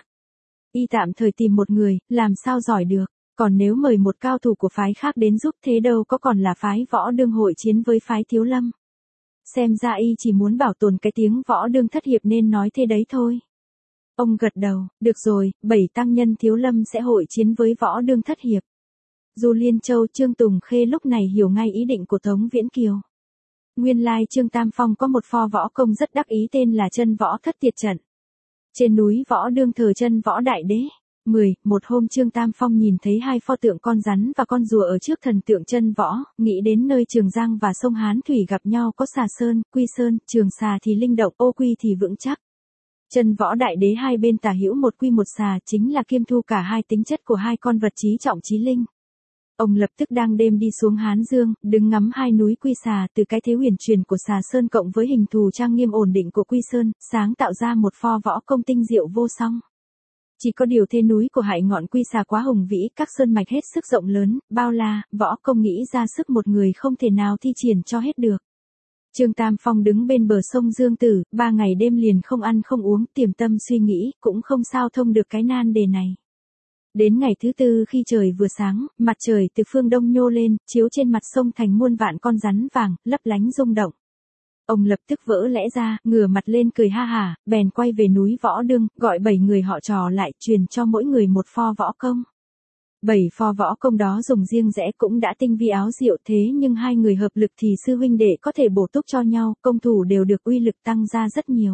Y tạm thời tìm một người, làm sao giỏi được, còn nếu mời một cao thủ của phái khác đến giúp thế đâu có còn là phái Võ Đương hội chiến với phái Thiếu Lâm. Xem ra y chỉ muốn bảo tồn cái tiếng Võ Đương thất hiệp nên nói thế đấy thôi. Ông gật đầu, được rồi, bảy tăng nhân Thiếu Lâm sẽ hội chiến với Võ Đương thất hiệp. Dù Liên Châu Trương Tùng Khê lúc này hiểu ngay ý định của Tống Viễn Kiều. Nguyên lai Trương Tam Phong có một pho võ công rất đắc ý tên là chân võ thất tiệt trận. Trên núi Võ Đương thờ chân võ đại đế. mười. Một hôm Trương Tam Phong nhìn thấy hai pho tượng con rắn và con rùa ở trước thần tượng chân võ, nghĩ đến nơi Trường Giang và sông Hán Thủy gặp nhau có Xà Sơn, Quy Sơn, Trường Xà thì linh động, Ô Quy thì vững chắc. Chân võ đại đế hai bên tả hữu một quy một xà chính là kiêm thu cả hai tính chất của hai con vật chí trọng chí linh. Ông lập tức đang đêm đi xuống Hán Dương, đứng ngắm hai núi Quy Xà từ cái thế huyền truyền của Xà Sơn cộng với hình thù trang nghiêm ổn định của Quy Sơn, sáng tạo ra một pho võ công tinh diệu vô song. Chỉ có điều thế núi của hại ngọn Quy Xà quá hùng vĩ, các sơn mạch hết sức rộng lớn, bao la, võ công nghĩ ra sức một người không thể nào thi triển cho hết được. Trương Tam Phong đứng bên bờ sông Dương Tử, ba ngày đêm liền không ăn không uống, tiềm tâm suy nghĩ, cũng không sao thông được cái nan đề này. Đến ngày thứ tư khi trời vừa sáng, mặt trời từ phương đông nhô lên, chiếu trên mặt sông thành muôn vạn con rắn vàng, lấp lánh rung động. Ông lập tức vỡ lẽ ra, ngửa mặt lên cười ha hả, bèn quay về núi Võ Đương, gọi bảy người họ trò lại, truyền cho mỗi người một pho võ công. Bảy pho võ công đó dùng riêng rẽ cũng đã tinh vi áo diệu, thế nhưng hai người hợp lực thì sư huynh đệ có thể bổ túc cho nhau, công thủ đều được uy lực tăng ra rất nhiều.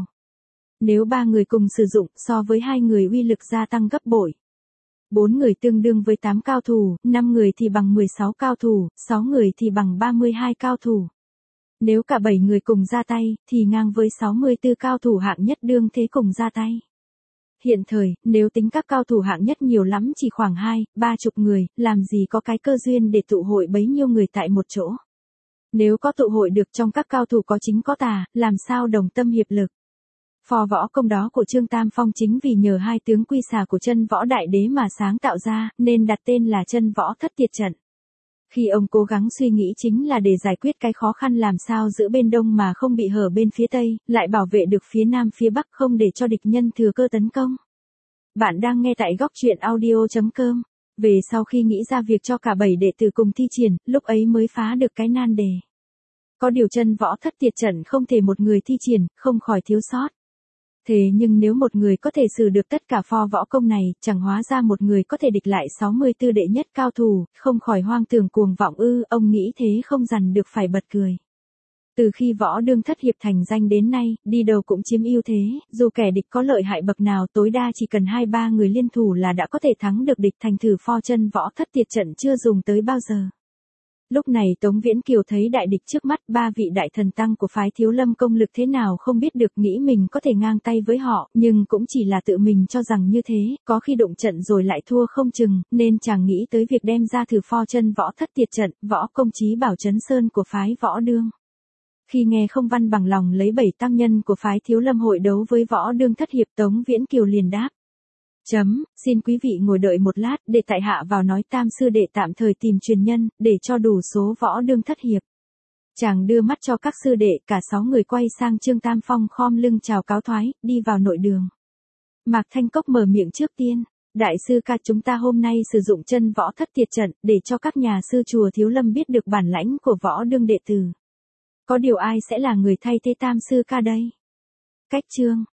Nếu ba người cùng sử dụng, so với hai người uy lực gia tăng gấp bội. Bốn người tương đương với tám cao thủ, năm người thì bằng mười sáu cao thủ, sáu người thì bằng ba mươi hai cao thủ. Nếu cả bảy người cùng ra tay, thì ngang với sáu mươi tư cao thủ hạng nhất đương thế cùng ra tay. Hiện thời, nếu tính các cao thủ hạng nhất nhiều lắm chỉ khoảng hai, ba chục người, làm gì có cái cơ duyên để tụ hội bấy nhiêu người tại một chỗ. Nếu có tụ hội được trong các cao thủ có chính có tà, làm sao đồng tâm hiệp lực. Pho võ công đó của Trương Tam Phong chính vì nhờ hai tướng quy xà của chân võ đại đế mà sáng tạo ra, nên đặt tên là chân võ thất tiệt trận. Khi ông cố gắng suy nghĩ chính là để giải quyết cái khó khăn làm sao giữ bên đông mà không bị hở bên phía tây, lại bảo vệ được phía nam phía bắc không để cho địch nhân thừa cơ tấn công. Bạn đang nghe tại góc truyện audio chấm com. Về sau khi nghĩ ra việc cho cả bảy đệ tử cùng thi triển, lúc ấy mới phá được cái nan đề. Có điều chân võ thất tiệt trận không thể một người thi triển, không khỏi thiếu sót. Thế nhưng nếu một người có thể sử được tất cả pho võ công này, chẳng hóa ra một người có thể địch lại sáu mươi tư đệ nhất cao thủ, không khỏi hoang tưởng cuồng vọng ư, ông nghĩ thế không dằn được phải bật cười. Từ khi Võ Đương thất hiệp thành danh đến nay, đi đầu cũng chiếm ưu thế, dù kẻ địch có lợi hại bậc nào tối đa chỉ cần hai ba người liên thủ là đã có thể thắng được địch, thành thử pho chân võ thất tiệt trận chưa dùng tới bao giờ. Lúc này Tống Viễn Kiều thấy đại địch trước mắt, ba vị đại thần tăng của phái Thiếu Lâm công lực thế nào không biết được, nghĩ mình có thể ngang tay với họ, nhưng cũng chỉ là tự mình cho rằng như thế, có khi đụng trận rồi lại thua không chừng, nên chàng nghĩ tới việc đem ra thử pho chân võ thất tiệt trận, võ công chí bảo Trấn Sơn của phái Võ Đương. Khi nghe không văn bằng lòng lấy bảy tăng nhân của phái Thiếu Lâm hội đấu với Võ Đương thất hiệp, Tống Viễn Kiều liền đáp. Chấm, xin quý vị ngồi đợi một lát, để tại hạ vào nói Tam sư đệ tạm thời tìm truyền nhân, để cho đủ số Võ Đương thất hiệp. Chàng đưa mắt cho các sư đệ, cả sáu người quay sang Trương Tam Phong khom lưng chào cáo thoái, đi vào nội đường. Mạc Thanh Cốc mở miệng trước tiên. Đại sư ca, chúng ta hôm nay sử dụng chân võ thất tiệt trận, để cho các nhà sư chùa Thiếu Lâm biết được bản lãnh của Võ Đương đệ tử. Có điều ai sẽ là người thay thế Tam sư ca đây? Cách chương.